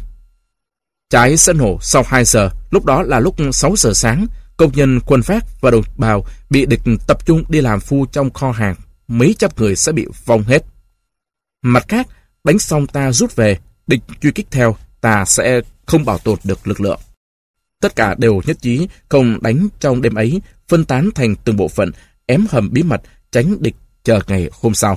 Trái sẽ nổ sau hai giờ, lúc đó là lúc sáu giờ sáng. Công nhân, quân phát và đồng bào bị địch tập trung đi làm phu trong kho hàng. Mấy trăm người sẽ bị vong hết. Mặt khác, đánh xong ta rút về, địch truy kích theo, ta sẽ không bảo tồn được lực lượng. Tất cả đều nhất trí không đánh trong đêm ấy, phân tán thành từng bộ phận, ém hầm bí mật, tránh địch chờ ngày hôm sau.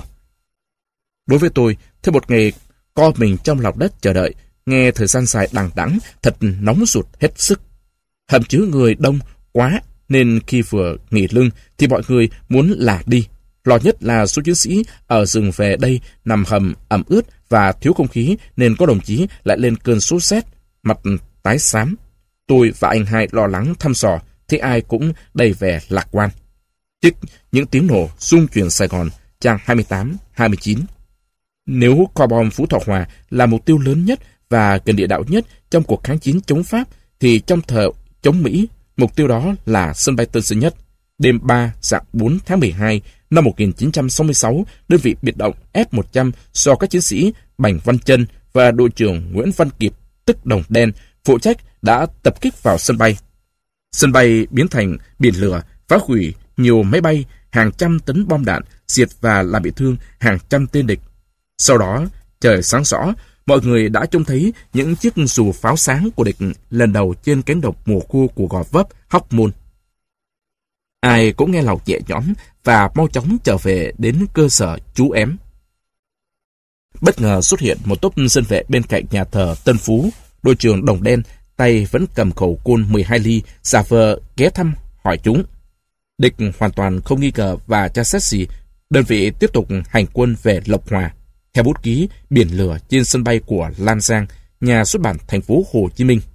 Đối với tôi, thêm một ngày co mình trong lòng đất chờ đợi, nghe thời gian dài đằng đẵng, thật nóng ruột hết sức. Hầm chứa người đông quá, nên khi vừa nghỉ lưng thì mọi người muốn lả đi. Lo nhất là số chiến sĩ ở rừng về đây nằm hầm ẩm ướt và thiếu không khí, nên có đồng chí lại lên cơn sốt rét, mặt tái xám. Tôi và anh Hai lo lắng thăm dò, thì ai cũng đầy vẻ lạc quan. Trích Những tiếng nổ rung chuyển Sài Gòn, trang hai mươi tám hai mươi chín. Nếu kho bom Phú Thọ Hòa là mục tiêu lớn nhất và gần địa đạo nhất trong cuộc kháng chiến chống Pháp, thì trong thời chống Mỹ, mục tiêu đó là sân bay Tân Sơn Nhất. Đêm ba dạng bốn tháng mười hai năm một nghìn chín trăm sáu mươi sáu, đơn vị biệt động F một trăm do các chiến sĩ Bành Văn Trân và đội trưởng Nguyễn Văn Kiệp, tức Đồng Đen, phụ trách đã tập kích vào sân bay. Sân bay biến thành biển lửa, phá hủy nhiều máy bay, hàng trăm tấn bom đạn, diệt và làm bị thương hàng trăm tên địch. Sau đó, trời sáng rõ, mọi người đã trông thấy những chiếc dù pháo sáng của địch lần đầu trên cánh đồng mùa khô của Gò Vấp, Hóc Môn. Ai cũng nghe lòng nhẹ nhõm và mau chóng trở về đến cơ sở trú ém. Bất ngờ xuất hiện một tốp dân vệ bên cạnh nhà thờ Tân Phú. Đội trưởng Đồng Đen tay vẫn cầm khẩu côn mười hai ly, giả vờ ghé thăm hỏi chúng. Địch hoàn toàn không nghi ngờ và tra xét gì. Đơn vị tiếp tục hành quân về Lộc Hòa. Theo bút ký biển lửa trên sân bay của Lan Giang, nhà xuất bản Thành phố Hồ Chí Minh.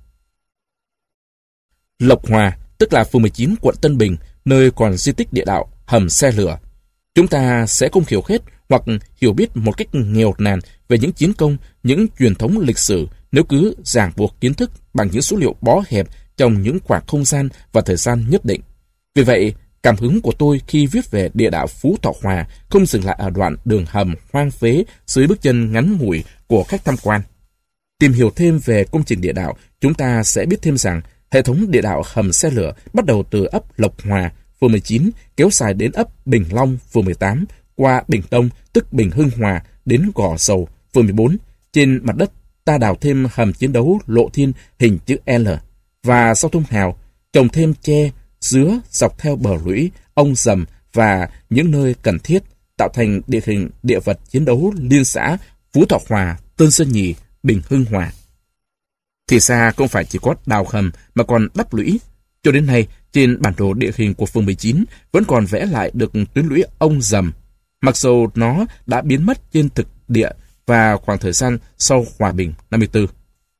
Lộc Hòa, tức là phường mười chín quận Tân Bình, nơi còn di tích địa đạo hầm xe lửa. Chúng ta sẽ không hiểu hết hoặc hiểu biết một cách nghèo nàn về những chiến công, những truyền thống lịch sử nếu cứ ràng buộc kiến thức bằng những số liệu bó hẹp trong những khoảng không gian và thời gian nhất định. Vì vậy, cảm hứng của tôi khi viết về địa đạo Phú Thọ Hòa không dừng lại ở đoạn đường hầm hoang phế dưới bước chân ngắn ngủi của khách tham quan. Tìm hiểu thêm về công trình địa đạo, chúng ta sẽ biết thêm rằng hệ thống địa đạo hầm xe lửa bắt đầu từ ấp Lộc Hòa, phường mười chín, kéo dài đến ấp Bình Long, phường mười tám, qua Bình Đông, tức Bình Hưng Hòa, đến Gò Dầu, phường mười bốn. Trên mặt đất, ta đào thêm hầm chiến đấu lộ thiên hình chữ L và sau thông hào, trồng thêm tre, dứa dọc theo bờ lũy, ông dầm và những nơi cần thiết, tạo thành địa hình địa vật chiến đấu liên xã Phú Thọ Hòa, Tân Sơn Nhì, Bình Hưng Hòa. Thì ra không phải chỉ có đào hầm mà còn đắp lũy. Cho đến nay, trên bản đồ địa hình của phường mười chín vẫn còn vẽ lại được tuyến lũy Ông Dầm, mặc dù nó đã biến mất trên thực địa và khoảng thời gian sau Hòa Bình năm mươi tư.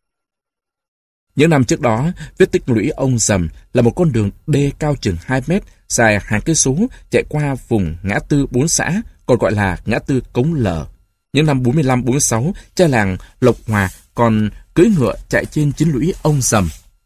Những năm trước đó, vết tích lũy Ông Dầm là một con đường đê cao chừng hai mét, dài hàng cây số, chạy qua vùng ngã tư bốn xã, còn gọi là ngã tư Cống Lở. Những năm bốn mươi lăm bốn mươi sáu, cha làng Lộc Hòa còn cưỡi ngựa chạy trên chiến lũy Ông Dầm.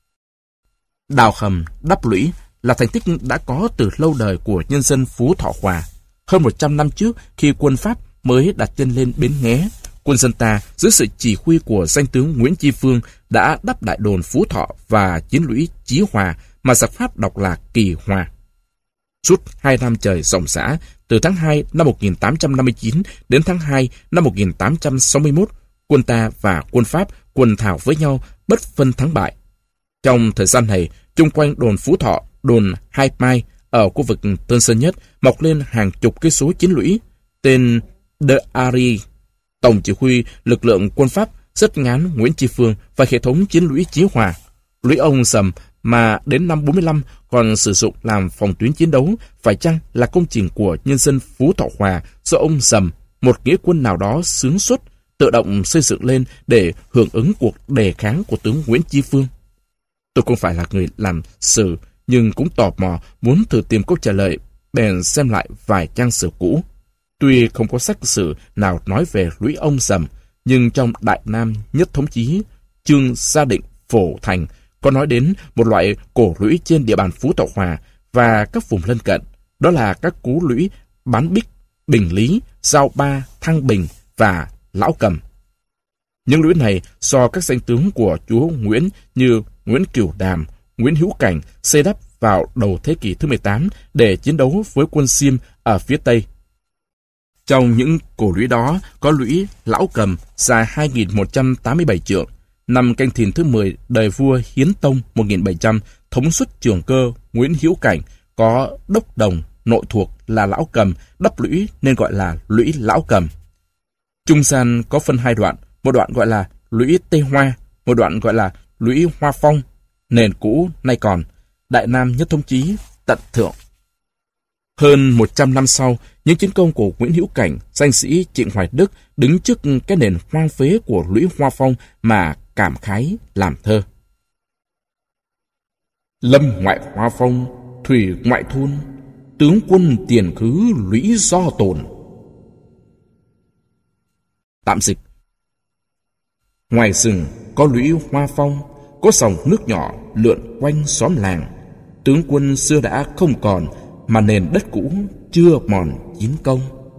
Đào hầm, đắp lũy là thành tích đã có từ lâu đời của nhân dân Phú Thọ Hòa. Hơn một trăm năm trước, khi quân Pháp mới đặt chân lên Bến Nghé, quân dân ta dưới sự chỉ huy của danh tướng Nguyễn Chi Phương đã đắp đại đồn Phú Thọ và chiến lũy Chí Hòa mà giặc Pháp đọc là Kỳ Hòa. Suốt hai năm trời ròng rã, từ tháng hai năm một nghìn tám trăm năm mươi chín đến tháng hai năm một nghìn tám trăm sáu mươi mốt, quân ta và quân Pháp quần thảo với nhau bất phân thắng bại. Trong thời gian này, chung quanh đồn Phú Thọ, đồn Hai Mai ở khu vực Tân Sơn Nhất mọc lên hàng chục cây số chiến lũy. Tên De Ary, tổng chỉ huy lực lượng quân Pháp, rất ngán Nguyễn Chi Phương và hệ thống chiến lũy Chí Hòa. Lũy Ông Dầm mà đến năm bốn mươi lăm còn sử dụng làm phòng tuyến chiến đấu, phải chăng là công trình của nhân dân Phú Thọ Hòa do ông Dầm, một nghĩa quân nào đó xướng xuất, tự động xây dựng lên để hưởng ứng cuộc đề kháng của tướng Nguyễn Chi Phương? Tôi không phải là người làm sử, nhưng cũng tò mò muốn thử tìm câu trả lời, bèn xem lại vài trang sử cũ. Tuy không có sách sử nào nói về lũy Ông Dầm, nhưng trong Đại Nam Nhất Thống Chí, chương Gia Định Phổ Thành có nói đến một loại cổ lũy trên địa bàn Phú Thọ Hòa và các vùng lân cận, đó là các cú lũy Bán Bích, Bình Lý, Giao Ba, Thăng Bình và Lão Cầm. Những lũy này do các danh tướng của chúa Nguyễn như Nguyễn Cửu Đàm, Nguyễn Hữu Cảnh xây đắp vào đầu thế kỷ thứ mười tám để chiến đấu với quân Xiêm ở phía Tây. Trong những cổ lũy đó có lũy Lão Cầm dài hai nghìn một trăm tám mươi bảy trượng, năm Canh Thìn thứ mười đời vua Hiến Tông một nghìn bảy trăm, thống suất Trường Cơ Nguyễn Hữu Cảnh có đốc đồng nội thuộc là Lão Cầm đắp lũy nên gọi là lũy Lão Cầm. Trung gian có phân hai đoạn, một đoạn gọi là lũy Tây Hoa, một đoạn gọi là lũy Hoa Phong. Nền cũ nay còn, Đại Nam Nhất Thống Chí tận thượng. Hơn một trăm năm sau, những chiến công của Nguyễn Hữu Cảnh, danh sĩ Trịnh Hoài Đức đứng trước cái nền hoang phế của lũy Hoa Phong mà cảm khái làm thơ. Lâm ngoại Hoa Phong, thủy ngoại thôn, tướng quân tiền khứ lũy do tồn. Tạm dịch. Ngoài rừng có lũy Hoa Phong, có dòng nước nhỏ lượn quanh xóm làng. Tướng quân xưa đã không còn, mà nền đất cũ chưa mòn chín công.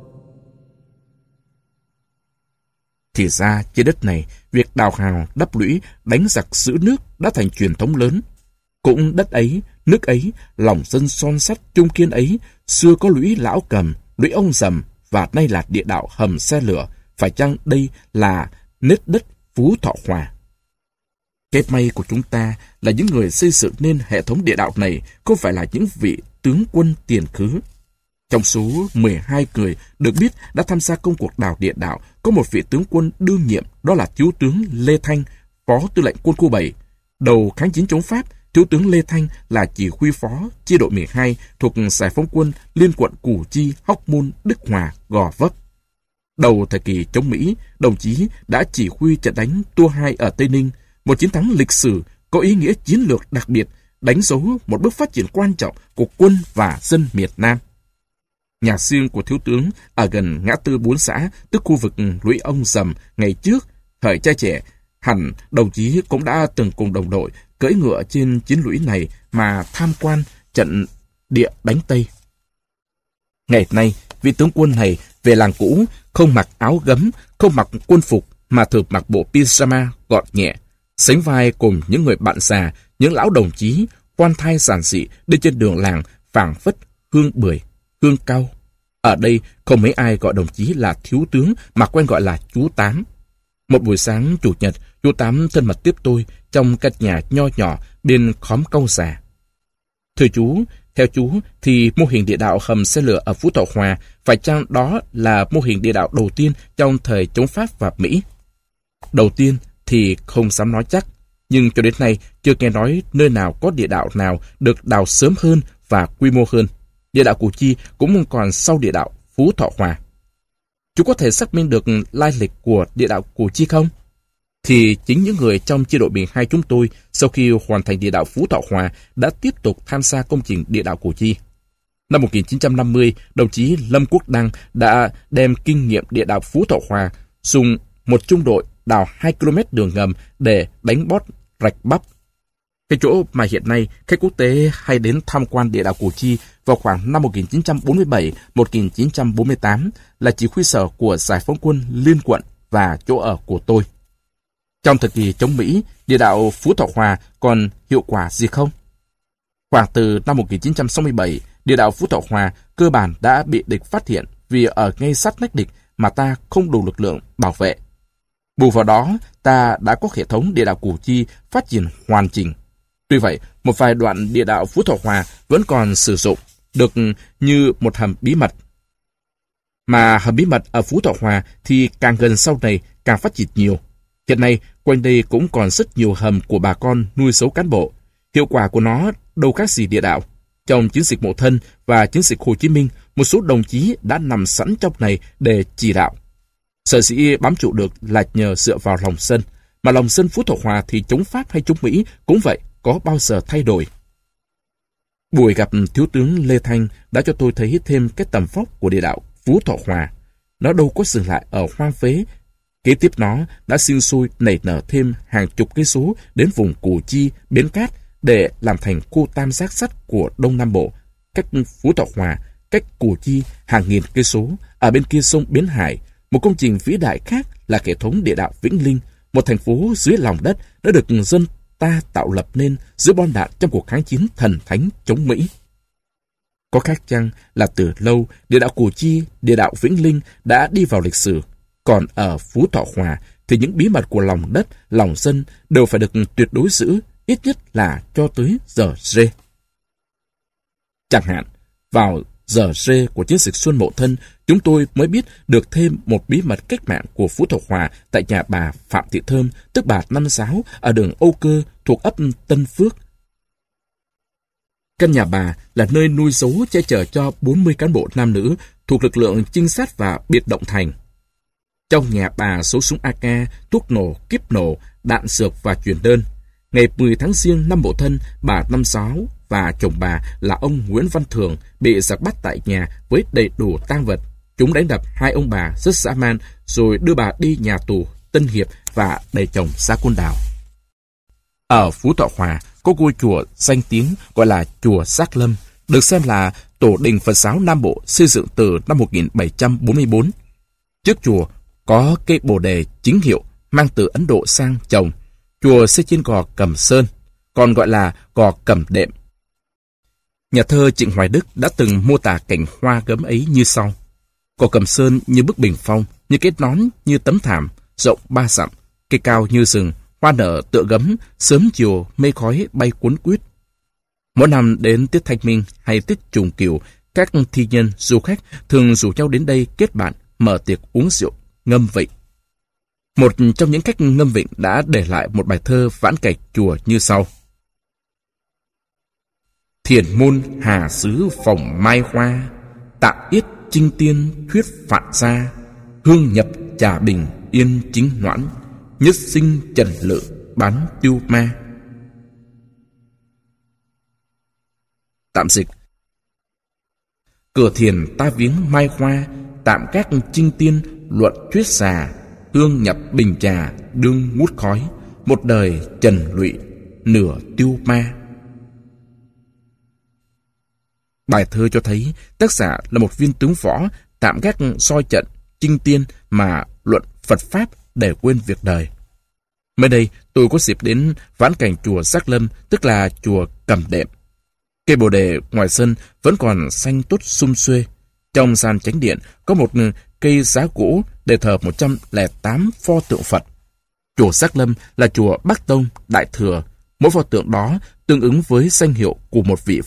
Thì ra trên đất này, việc đào hào, đắp lũy, đánh giặc giữ nước đã thành truyền thống lớn. Cũng đất ấy, nước ấy, lòng dân son sắt trung kiên ấy, xưa có lũy Lão Cầm, lũy Ông Dầm và nay là địa đạo hầm xe lửa. Phải chăng đây là nết đất Phú Thọ Hòa? Cái may của chúng ta là những người xây dựng nên hệ thống địa đạo này không phải là những vị tướng quân tiền khứ. Trong số mười hai người được biết đã tham gia công cuộc đào địa đạo, có một vị tướng quân đương nhiệm, đó là thiếu tướng Lê Thanh, phó tư lệnh quân khu bảy. Đầu kháng chiến chống Pháp, thiếu tướng Lê Thanh là chỉ huy phó chi đội mười hai thuộc giải phóng quân liên quận Củ Chi, Hóc Môn, Đức Hòa, Gò Vấp. Đầu thời kỳ chống Mỹ, đồng chí đã chỉ huy trận đánh Tua hai ở Tây Ninh, một chiến thắng lịch sử có ý nghĩa chiến lược đặc biệt, đánh dấu một bước phát triển quan trọng của quân và dân miền Nam. Nhà riêng của thiếu tướng ở gần ngã tư bốn xã, tức khu vực lũy Ông Dầm ngày trước, thời trai trẻ, hẳn đồng chí cũng đã từng cùng đồng đội cưỡi ngựa trên chiến lũy này mà tham quan trận địa đánh Tây. Ngày nay, vị tướng quân này về làng cũ, không mặc áo gấm, không mặc quân phục, mà thường mặc bộ pyjama gọn nhẹ, sánh vai cùng những người bạn già, những lão đồng chí, quan thai giản dị đi trên đường làng phảng phất hương bưởi, hương cao. Ở đây không mấy ai gọi đồng chí là thiếu tướng mà quen gọi là chú Tám. Một buổi sáng chủ nhật, chú Tám thân mật tiếp tôi trong căn nhà nho nhỏ bên khóm Câu Già. Thưa chú, Theo chú, thì mô hình địa đạo hầm xe lửa ở Phú Thọ Hòa phải chăng đó là mô hình địa đạo đầu tiên trong thời chống Pháp và Mỹ? Đầu tiên thì không dám nói chắc, nhưng cho đến nay chưa nghe nói nơi nào có địa đạo nào được đào sớm hơn và quy mô hơn. Địa đạo Củ Chi cũng còn sau địa đạo Phú Thọ Hòa. Chú có thể xác minh được lai lịch của địa đạo Củ Chi không? Thì chính những người trong chi đội mười hai chúng tôi sau khi hoàn thành địa đạo Phú Thọ Hòa đã tiếp tục tham gia công trình địa đạo Củ Chi. Năm một nghìn chín trăm năm mươi, đồng chí Lâm Quốc Đăng đã đem kinh nghiệm địa đạo Phú Thọ Hòa dùng một trung đội đào hai ki lô mét đường ngầm để đánh bót rạch Bắp. Cái chỗ mà hiện nay khách quốc tế hay đến tham quan địa đạo Củ Chi vào khoảng năm một nghìn chín trăm bốn mươi bảy đến một nghìn chín trăm bốn mươi tám là chỉ huy sở của Giải phóng quân Liên Quận và chỗ ở của tôi. Trong thời kỳ chống Mỹ, địa đạo Phú Thọ Hòa còn hiệu quả gì không? Khoảng từ năm một nghìn chín trăm sáu mươi bảy, địa đạo Phú Thọ Hòa cơ bản đã bị địch phát hiện vì ở ngay sát nách địch mà ta không đủ lực lượng bảo vệ. Bù vào đó, ta đã có hệ thống địa đạo Củ Chi phát triển hoàn chỉnh. Tuy vậy, một vài đoạn địa đạo Phú Thọ Hòa vẫn còn sử dụng được như một hầm bí mật. Mà hầm bí mật ở Phú Thọ Hòa thì càng gần sau này càng phát triển nhiều. Hiện nay, quanh đây cũng còn rất nhiều hầm của bà con nuôi sống cán bộ. Hiệu quả của nó đâu khác gì địa đạo. Trong chiến dịch Mậu Thân và chiến dịch Hồ Chí Minh, một số đồng chí đã nằm sẵn trong này để chỉ đạo. Sở dĩ bám trụ được là nhờ dựa vào lòng dân, mà lòng dân Phú Thọ Hòa thì chống Pháp hay chống Mỹ cũng vậy, có bao giờ thay đổi. Buổi gặp Thiếu tướng Lê Thanh đã cho tôi thấy thêm cái tầm vóc của địa đạo Phú Thọ Hòa. Nó đâu có dừng lại ở hoang phế. Kế tiếp nó đã sinh sôi nảy nở thêm hàng chục cây số đến vùng Củ Chi, Bến Cát để làm thành khu tam giác sắt của Đông Nam Bộ, cách Phú Thọ Hòa, cách Củ Chi hàng nghìn cây số. Ở bên kia sông Bến Hải, một công trình vĩ đại khác là hệ thống địa đạo Vĩnh Linh, một thành phố dưới lòng đất đã được dân ta tạo lập nên giữa bom đạn trong cuộc kháng chiến thần thánh chống Mỹ. Có khác chăng là từ lâu địa đạo Củ Chi, địa đạo Vĩnh Linh đã đi vào lịch sử, còn ở Phú Thọ Hòa thì những bí mật của lòng đất, lòng dân đều phải được tuyệt đối giữ, ít nhất là cho tới giờ rê. Chẳng hạn, vào giờ rê của chiến dịch Xuân Mậu Thân, chúng tôi mới biết được thêm một bí mật cách mạng của Phú Thọ Hòa tại nhà bà Phạm Thị Thơm, tức bà Năm Giáo, ở đường Âu Cơ thuộc ấp Tân Phước. Căn nhà bà là nơi nuôi giấu che chở cho bốn mươi cán bộ nam nữ thuộc lực lượng trinh sát và biệt động thành. Trong nhà bà số súng a ca, thuốc nổ, kíp nổ, đạn dược và truyền đơn. Ngày mười tháng Giêng năm Mậu Thân, bà Năm Giáo và chồng bà là ông Nguyễn Văn Thường bị giặc bắt tại nhà với đầy đủ tang vật. Chúng đánh đập hai ông bà rất dã man rồi đưa bà đi nhà tù Tân Hiệp và đẩy chồng ra Côn Đảo. Ở Phú Thọ Hòa có ngôi chùa danh tiếng gọi là chùa Giác Lâm, được xem là tổ đình Phật giáo Nam Bộ xây dựng từ năm một nghìn bảy trăm bốn mươi tư. Trước chùa có cây bồ đề chính hiệu mang từ Ấn Độ sang trồng. Chùa xây trên gò Cẩm Sơn, còn gọi là gò Cẩm Đệm. Nhà thơ Trịnh Hoài Đức đã từng mô tả cảnh hoa gấm ấy như sau: gò Cẩm Sơn như bức bình phong, như cái nón như tấm thảm, rộng ba dặm, cây cao như rừng, hoa nở tựa gấm, sớm chiều mây khói bay cuốn quýt. Mỗi năm đến Tết Thanh Minh hay Tết Trùng Cửu, các thi nhân, du khách thường rủ nhau đến đây kết bạn, mở tiệc uống rượu, ngâm vịnh. Một trong những khách ngâm vịnh đã để lại một bài thơ vãn cảnh chùa như sau: Thiền môn hà xứ phòng mai hoa, tạm yết trinh tiên thuyết phạn gia, hương nhập trà bình yên chính noãn, nhất sinh trần lự bán tiêu ma. Tạm dịch: Cửa thiền ta viếng mai hoa, tạm các trinh tiên luận thuyết xà, hương nhập bình trà đương ngút khói, một đời trần lụy nửa tiêu ma. Bài thơ cho thấy tác giả là một viên tướng võ tạm gác soi trận chinh tiên mà luận Phật Pháp để quên việc đời. Mới đây tôi có dịp đến vãn cảnh chùa Giác Lâm, tức là chùa Cẩm Đệm. Cây bồ đề ngoài sân vẫn còn xanh tốt sum xuê. Trong gian chánh điện có một cây giá gỗ để thờ một trăm lẻ tám pho tượng Phật. Chùa Giác Lâm là chùa Bắc Tông Đại Thừa. Mỗi pho tượng đó tương ứng với danh hiệu của một vị Phật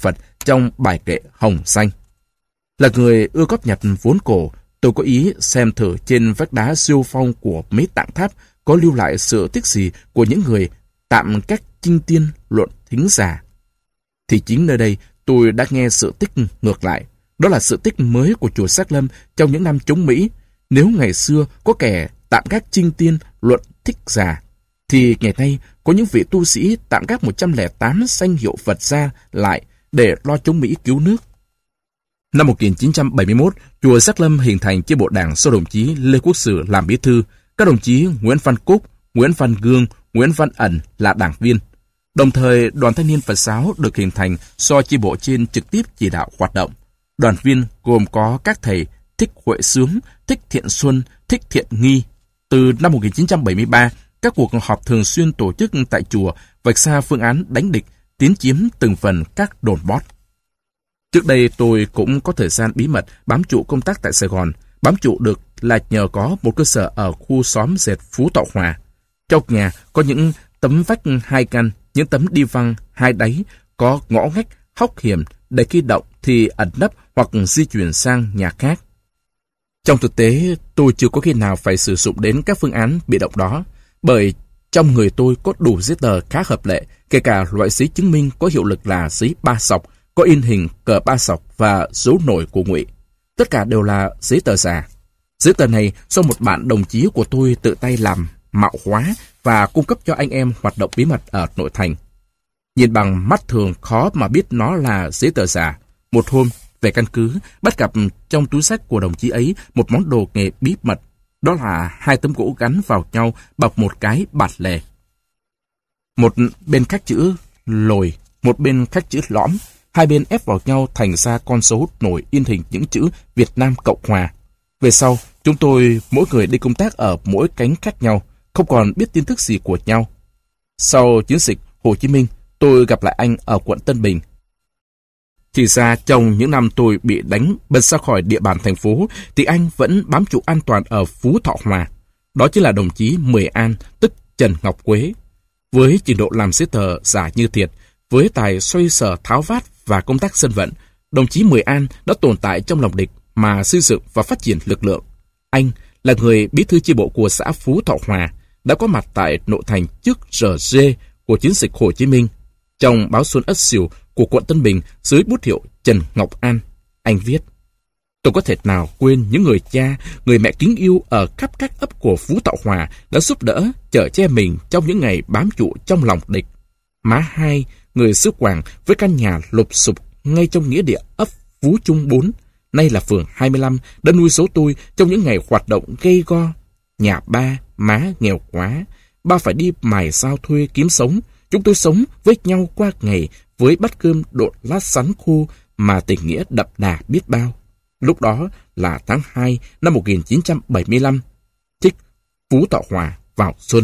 trong bài kệ Hồng Xanh. Là người ưa góp nhặt vốn cổ, tôi có ý xem thử trên vách đá siêu phong của mấy tạng tháp có lưu lại sự tích gì của những người tạm các chinh tiên luận thính giả. Thì chính nơi đây tôi đã nghe sự tích ngược lại. Đó là sự tích mới của chùa Sắc Lâm trong những năm chống Mỹ. Nếu ngày xưa có kẻ tạm gác chinh tiên luận thích giả, thì ngày nay có những vị tu sĩ tạm gác một trăm lẻ tám danh hiệu Phật gia lại để lo chống Mỹ cứu nước. Năm một nghìn chín trăm bảy mươi mốt, chùa Sắc Lâm hình thành chi bộ đảng do đồng chí Lê Quốc Sử làm bí thư, các đồng chí Nguyễn Văn Cúc, Nguyễn Văn Gương, Nguyễn Văn Ẩn là đảng viên. Đồng thời, Đoàn Thanh niên Phật giáo được hình thành do chi bộ trên trực tiếp chỉ đạo hoạt động. Đoàn viên gồm có các thầy Thích Huệ Sướng, Thích Thiện Xuân, Thích Thiện Nghi. Từ năm một nghìn chín trăm bảy mươi ba, các cuộc họp thường xuyên tổ chức tại chùa, vạch ra phương án đánh địch, tiến chiếm từng phần các đồn bót. Trước đây tôi cũng có thời gian bí mật bám trụ công tác tại Sài Gòn. Bám trụ được là nhờ có một cơ sở ở khu xóm dệt Phú Thọ Hòa. Trong nhà có những tấm vách hai căn, những tấm đi văng hai đáy, có ngõ ngách, hốc hiểm để khi động thì ẩn nấp hoặc di chuyển sang nhà khác. Trong thực tế, tôi chưa có khi nào phải sử dụng đến các phương án bị động đó, bởi trong người tôi có đủ giấy tờ khá hợp lệ, kể cả loại giấy chứng minh có hiệu lực là giấy ba sọc, có in hình cờ ba sọc và dấu nổi của Ngụy. Tất cả đều là giấy tờ giả. Giấy tờ này do một bạn đồng chí của tôi tự tay làm mạo hóa và cung cấp cho anh em hoạt động bí mật ở nội thành. Nhìn bằng mắt thường khó mà biết nó là giấy tờ giả. Một hôm, về căn cứ, bắt gặp trong túi xách của đồng chí ấy một món đồ nghề bí mật. Đó là hai tấm gỗ gắn vào nhau bọc một cái bạt lề. Một bên khắc chữ lồi, một bên khắc chữ lõm. Hai bên ép vào nhau thành ra con số nổi in hình những chữ Việt Nam Cộng Hòa. Về sau, chúng tôi mỗi người đi công tác ở mỗi cánh khác nhau, không còn biết tin tức gì của nhau. Sau chiến dịch Hồ Chí Minh, tôi gặp lại anh ở quận Tân Bình. Thì ra trong những năm tôi bị đánh bật ra khỏi địa bàn thành phố, thì anh vẫn bám trụ an toàn ở Phú Thọ Hòa. Đó chính là đồng chí Mười An, tức Trần Ngọc Quế. Với trình độ làm giấy tờ giả như thiệt, với tài xoay sở tháo vát và công tác dân vận, đồng chí Mười An đã tồn tại trong lòng địch mà xây dựng và phát triển lực lượng. Anh là người bí thư chi bộ của xã Phú Thọ Hòa, đã có mặt tại nội thành trước rờ giê của chiến dịch Hồ Chí Minh. Trong báo Xuân Ất Sửu của quận Tân Bình dưới bút hiệu Trần Ngọc An, anh viết: Tôi có thể nào quên những người cha, người mẹ kính yêu ở khắp các ấp của Phú Thọ Hòa đã giúp đỡ, chở che mình trong những ngày bám trụ trong lòng địch. Má hai, người xứ Quảng với căn nhà lụp xụp ngay trong nghĩa địa ấp Phú Trung bốn, nay là phường hai mươi lăm, đã nuôi dấu tôi trong những ngày hoạt động gay go. Nhà ba, má nghèo quá, ba phải đi mài dao thuê kiếm sống. Chúng tôi sống với nhau qua ngày với bát cơm độn lát sắn khô mà tình nghĩa đậm đà biết bao. Lúc đó là tháng hai năm một nghìn chín trăm bảy mươi lăm, thích Phú Thọ Hòa vào xuân.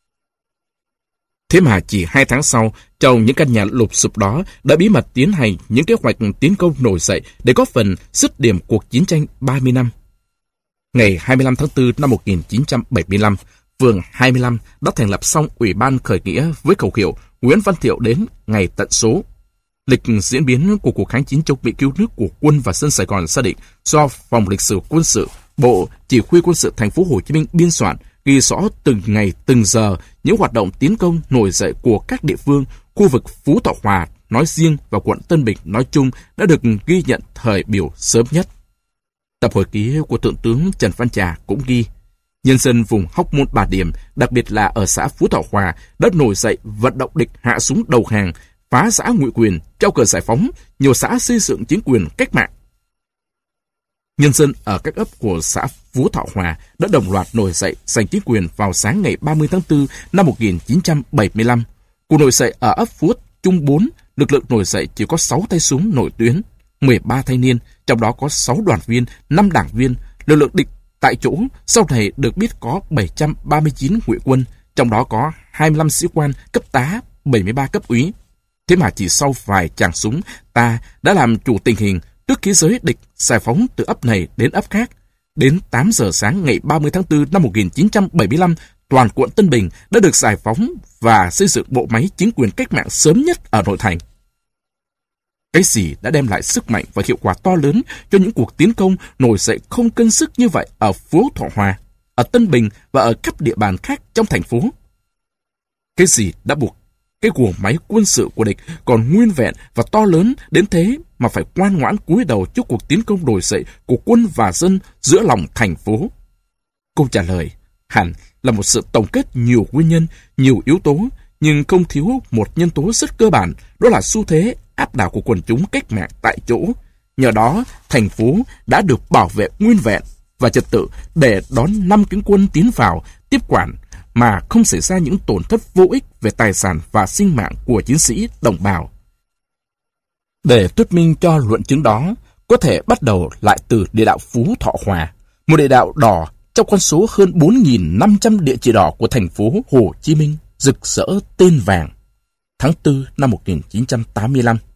Thế mà chỉ hai tháng sau, trong những căn nhà lụp sụp đó đã bí mật tiến hành những kế hoạch tiến công nổi dậy để góp phần dứt điểm cuộc chiến tranh ba mươi năm. Ngày hai mươi lăm tháng tư năm một nghìn chín trăm bảy mươi lăm, phường hai mươi lăm đã thành lập xong Ủy ban khởi nghĩa với khẩu hiệu Nguyễn Văn Thiệu đến ngày tận số. Lịch diễn biến của cuộc kháng chiến chống Mỹ cứu nước của quân và dân Sài Gòn xác định do Phòng Lịch sử Quân sự, Bộ Chỉ huy Quân sự Thành phố Hồ Chí Minh biên soạn, ghi rõ từng ngày từng giờ những hoạt động tiến công nổi dậy của các địa phương, khu vực Phú Thọ Hòa nói riêng và quận Tân Bình nói chung đã được ghi nhận thời biểu sớm nhất. Tập hồi ký của Thượng tướng Trần Văn Trà cũng ghi: nhân dân vùng Hóc Môn Bà Điểm, đặc biệt là ở xã Phú Thọ Hòa, đã nổi dậy vận động địch hạ súng đầu hàng, phá giã ngụy quyền, treo cờ giải phóng, nhiều xã xây dựng chính quyền cách mạng. Nhân dân ở các ấp của xã Phú Thọ Hòa đã đồng loạt nổi dậy giành chính quyền vào sáng ngày ba mươi tháng tư năm một nghìn chín trăm bảy mươi lăm. Cuộc nổi dậy ở ấp Phú Trung bốn, lực lượng nổi dậy chỉ có sáu tay súng nổi tuyến, mười ba thanh niên, trong đó có sáu đoàn viên, năm đảng viên. Lực lượng địch tại chỗ sau này được biết có bảy trăm ba mươi chín ngụy quân, trong đó có hai mươi lăm sĩ quan cấp tá, bảy mươi ba cấp úy. Thế mà chỉ sau vài tràng súng, ta đã làm chủ tình hình, trước khí giới địch giải phóng từ ấp này đến ấp khác. Đến tám giờ sáng ngày ba mươi tháng tư năm một nghìn chín trăm bảy mươi lăm, toàn quận Tân Bình đã được giải phóng và xây dựng bộ máy chính quyền cách mạng sớm nhất ở nội thành. Cái gì đã đem lại sức mạnh và hiệu quả to lớn cho những cuộc tiến công nổi dậy không cân sức như vậy ở phố Thọ Hòa, ở Tân Bình và ở các địa bàn khác trong thành phố? Cái gì đã buộc cái guồng máy quân sự của địch còn nguyên vẹn và to lớn đến thế mà phải ngoan ngoãn cúi đầu trước cuộc tiến công nổi dậy của quân và dân giữa lòng thành phố? Câu trả lời hẳn là một sự tổng kết nhiều nguyên nhân, nhiều yếu tố, nhưng không thiếu một nhân tố rất cơ bản, đó là xu thế áp đảo của quần chúng cách mạng tại chỗ. Nhờ đó, thành phố đã được bảo vệ nguyên vẹn và trật tự để đón năm cánh quân tiến vào, tiếp quản, mà không xảy ra những tổn thất vô ích về tài sản và sinh mạng của chiến sĩ đồng bào. Để thuyết minh cho luận chứng đó, có thể bắt đầu lại từ địa đạo Phú Thọ Hòa, một địa đạo đỏ trong con số hơn bốn nghìn năm trăm địa chỉ đỏ của thành phố Hồ Chí Minh, rực rỡ tên vàng. Tháng tư năm một nghìn chín trăm tám mươi lăm,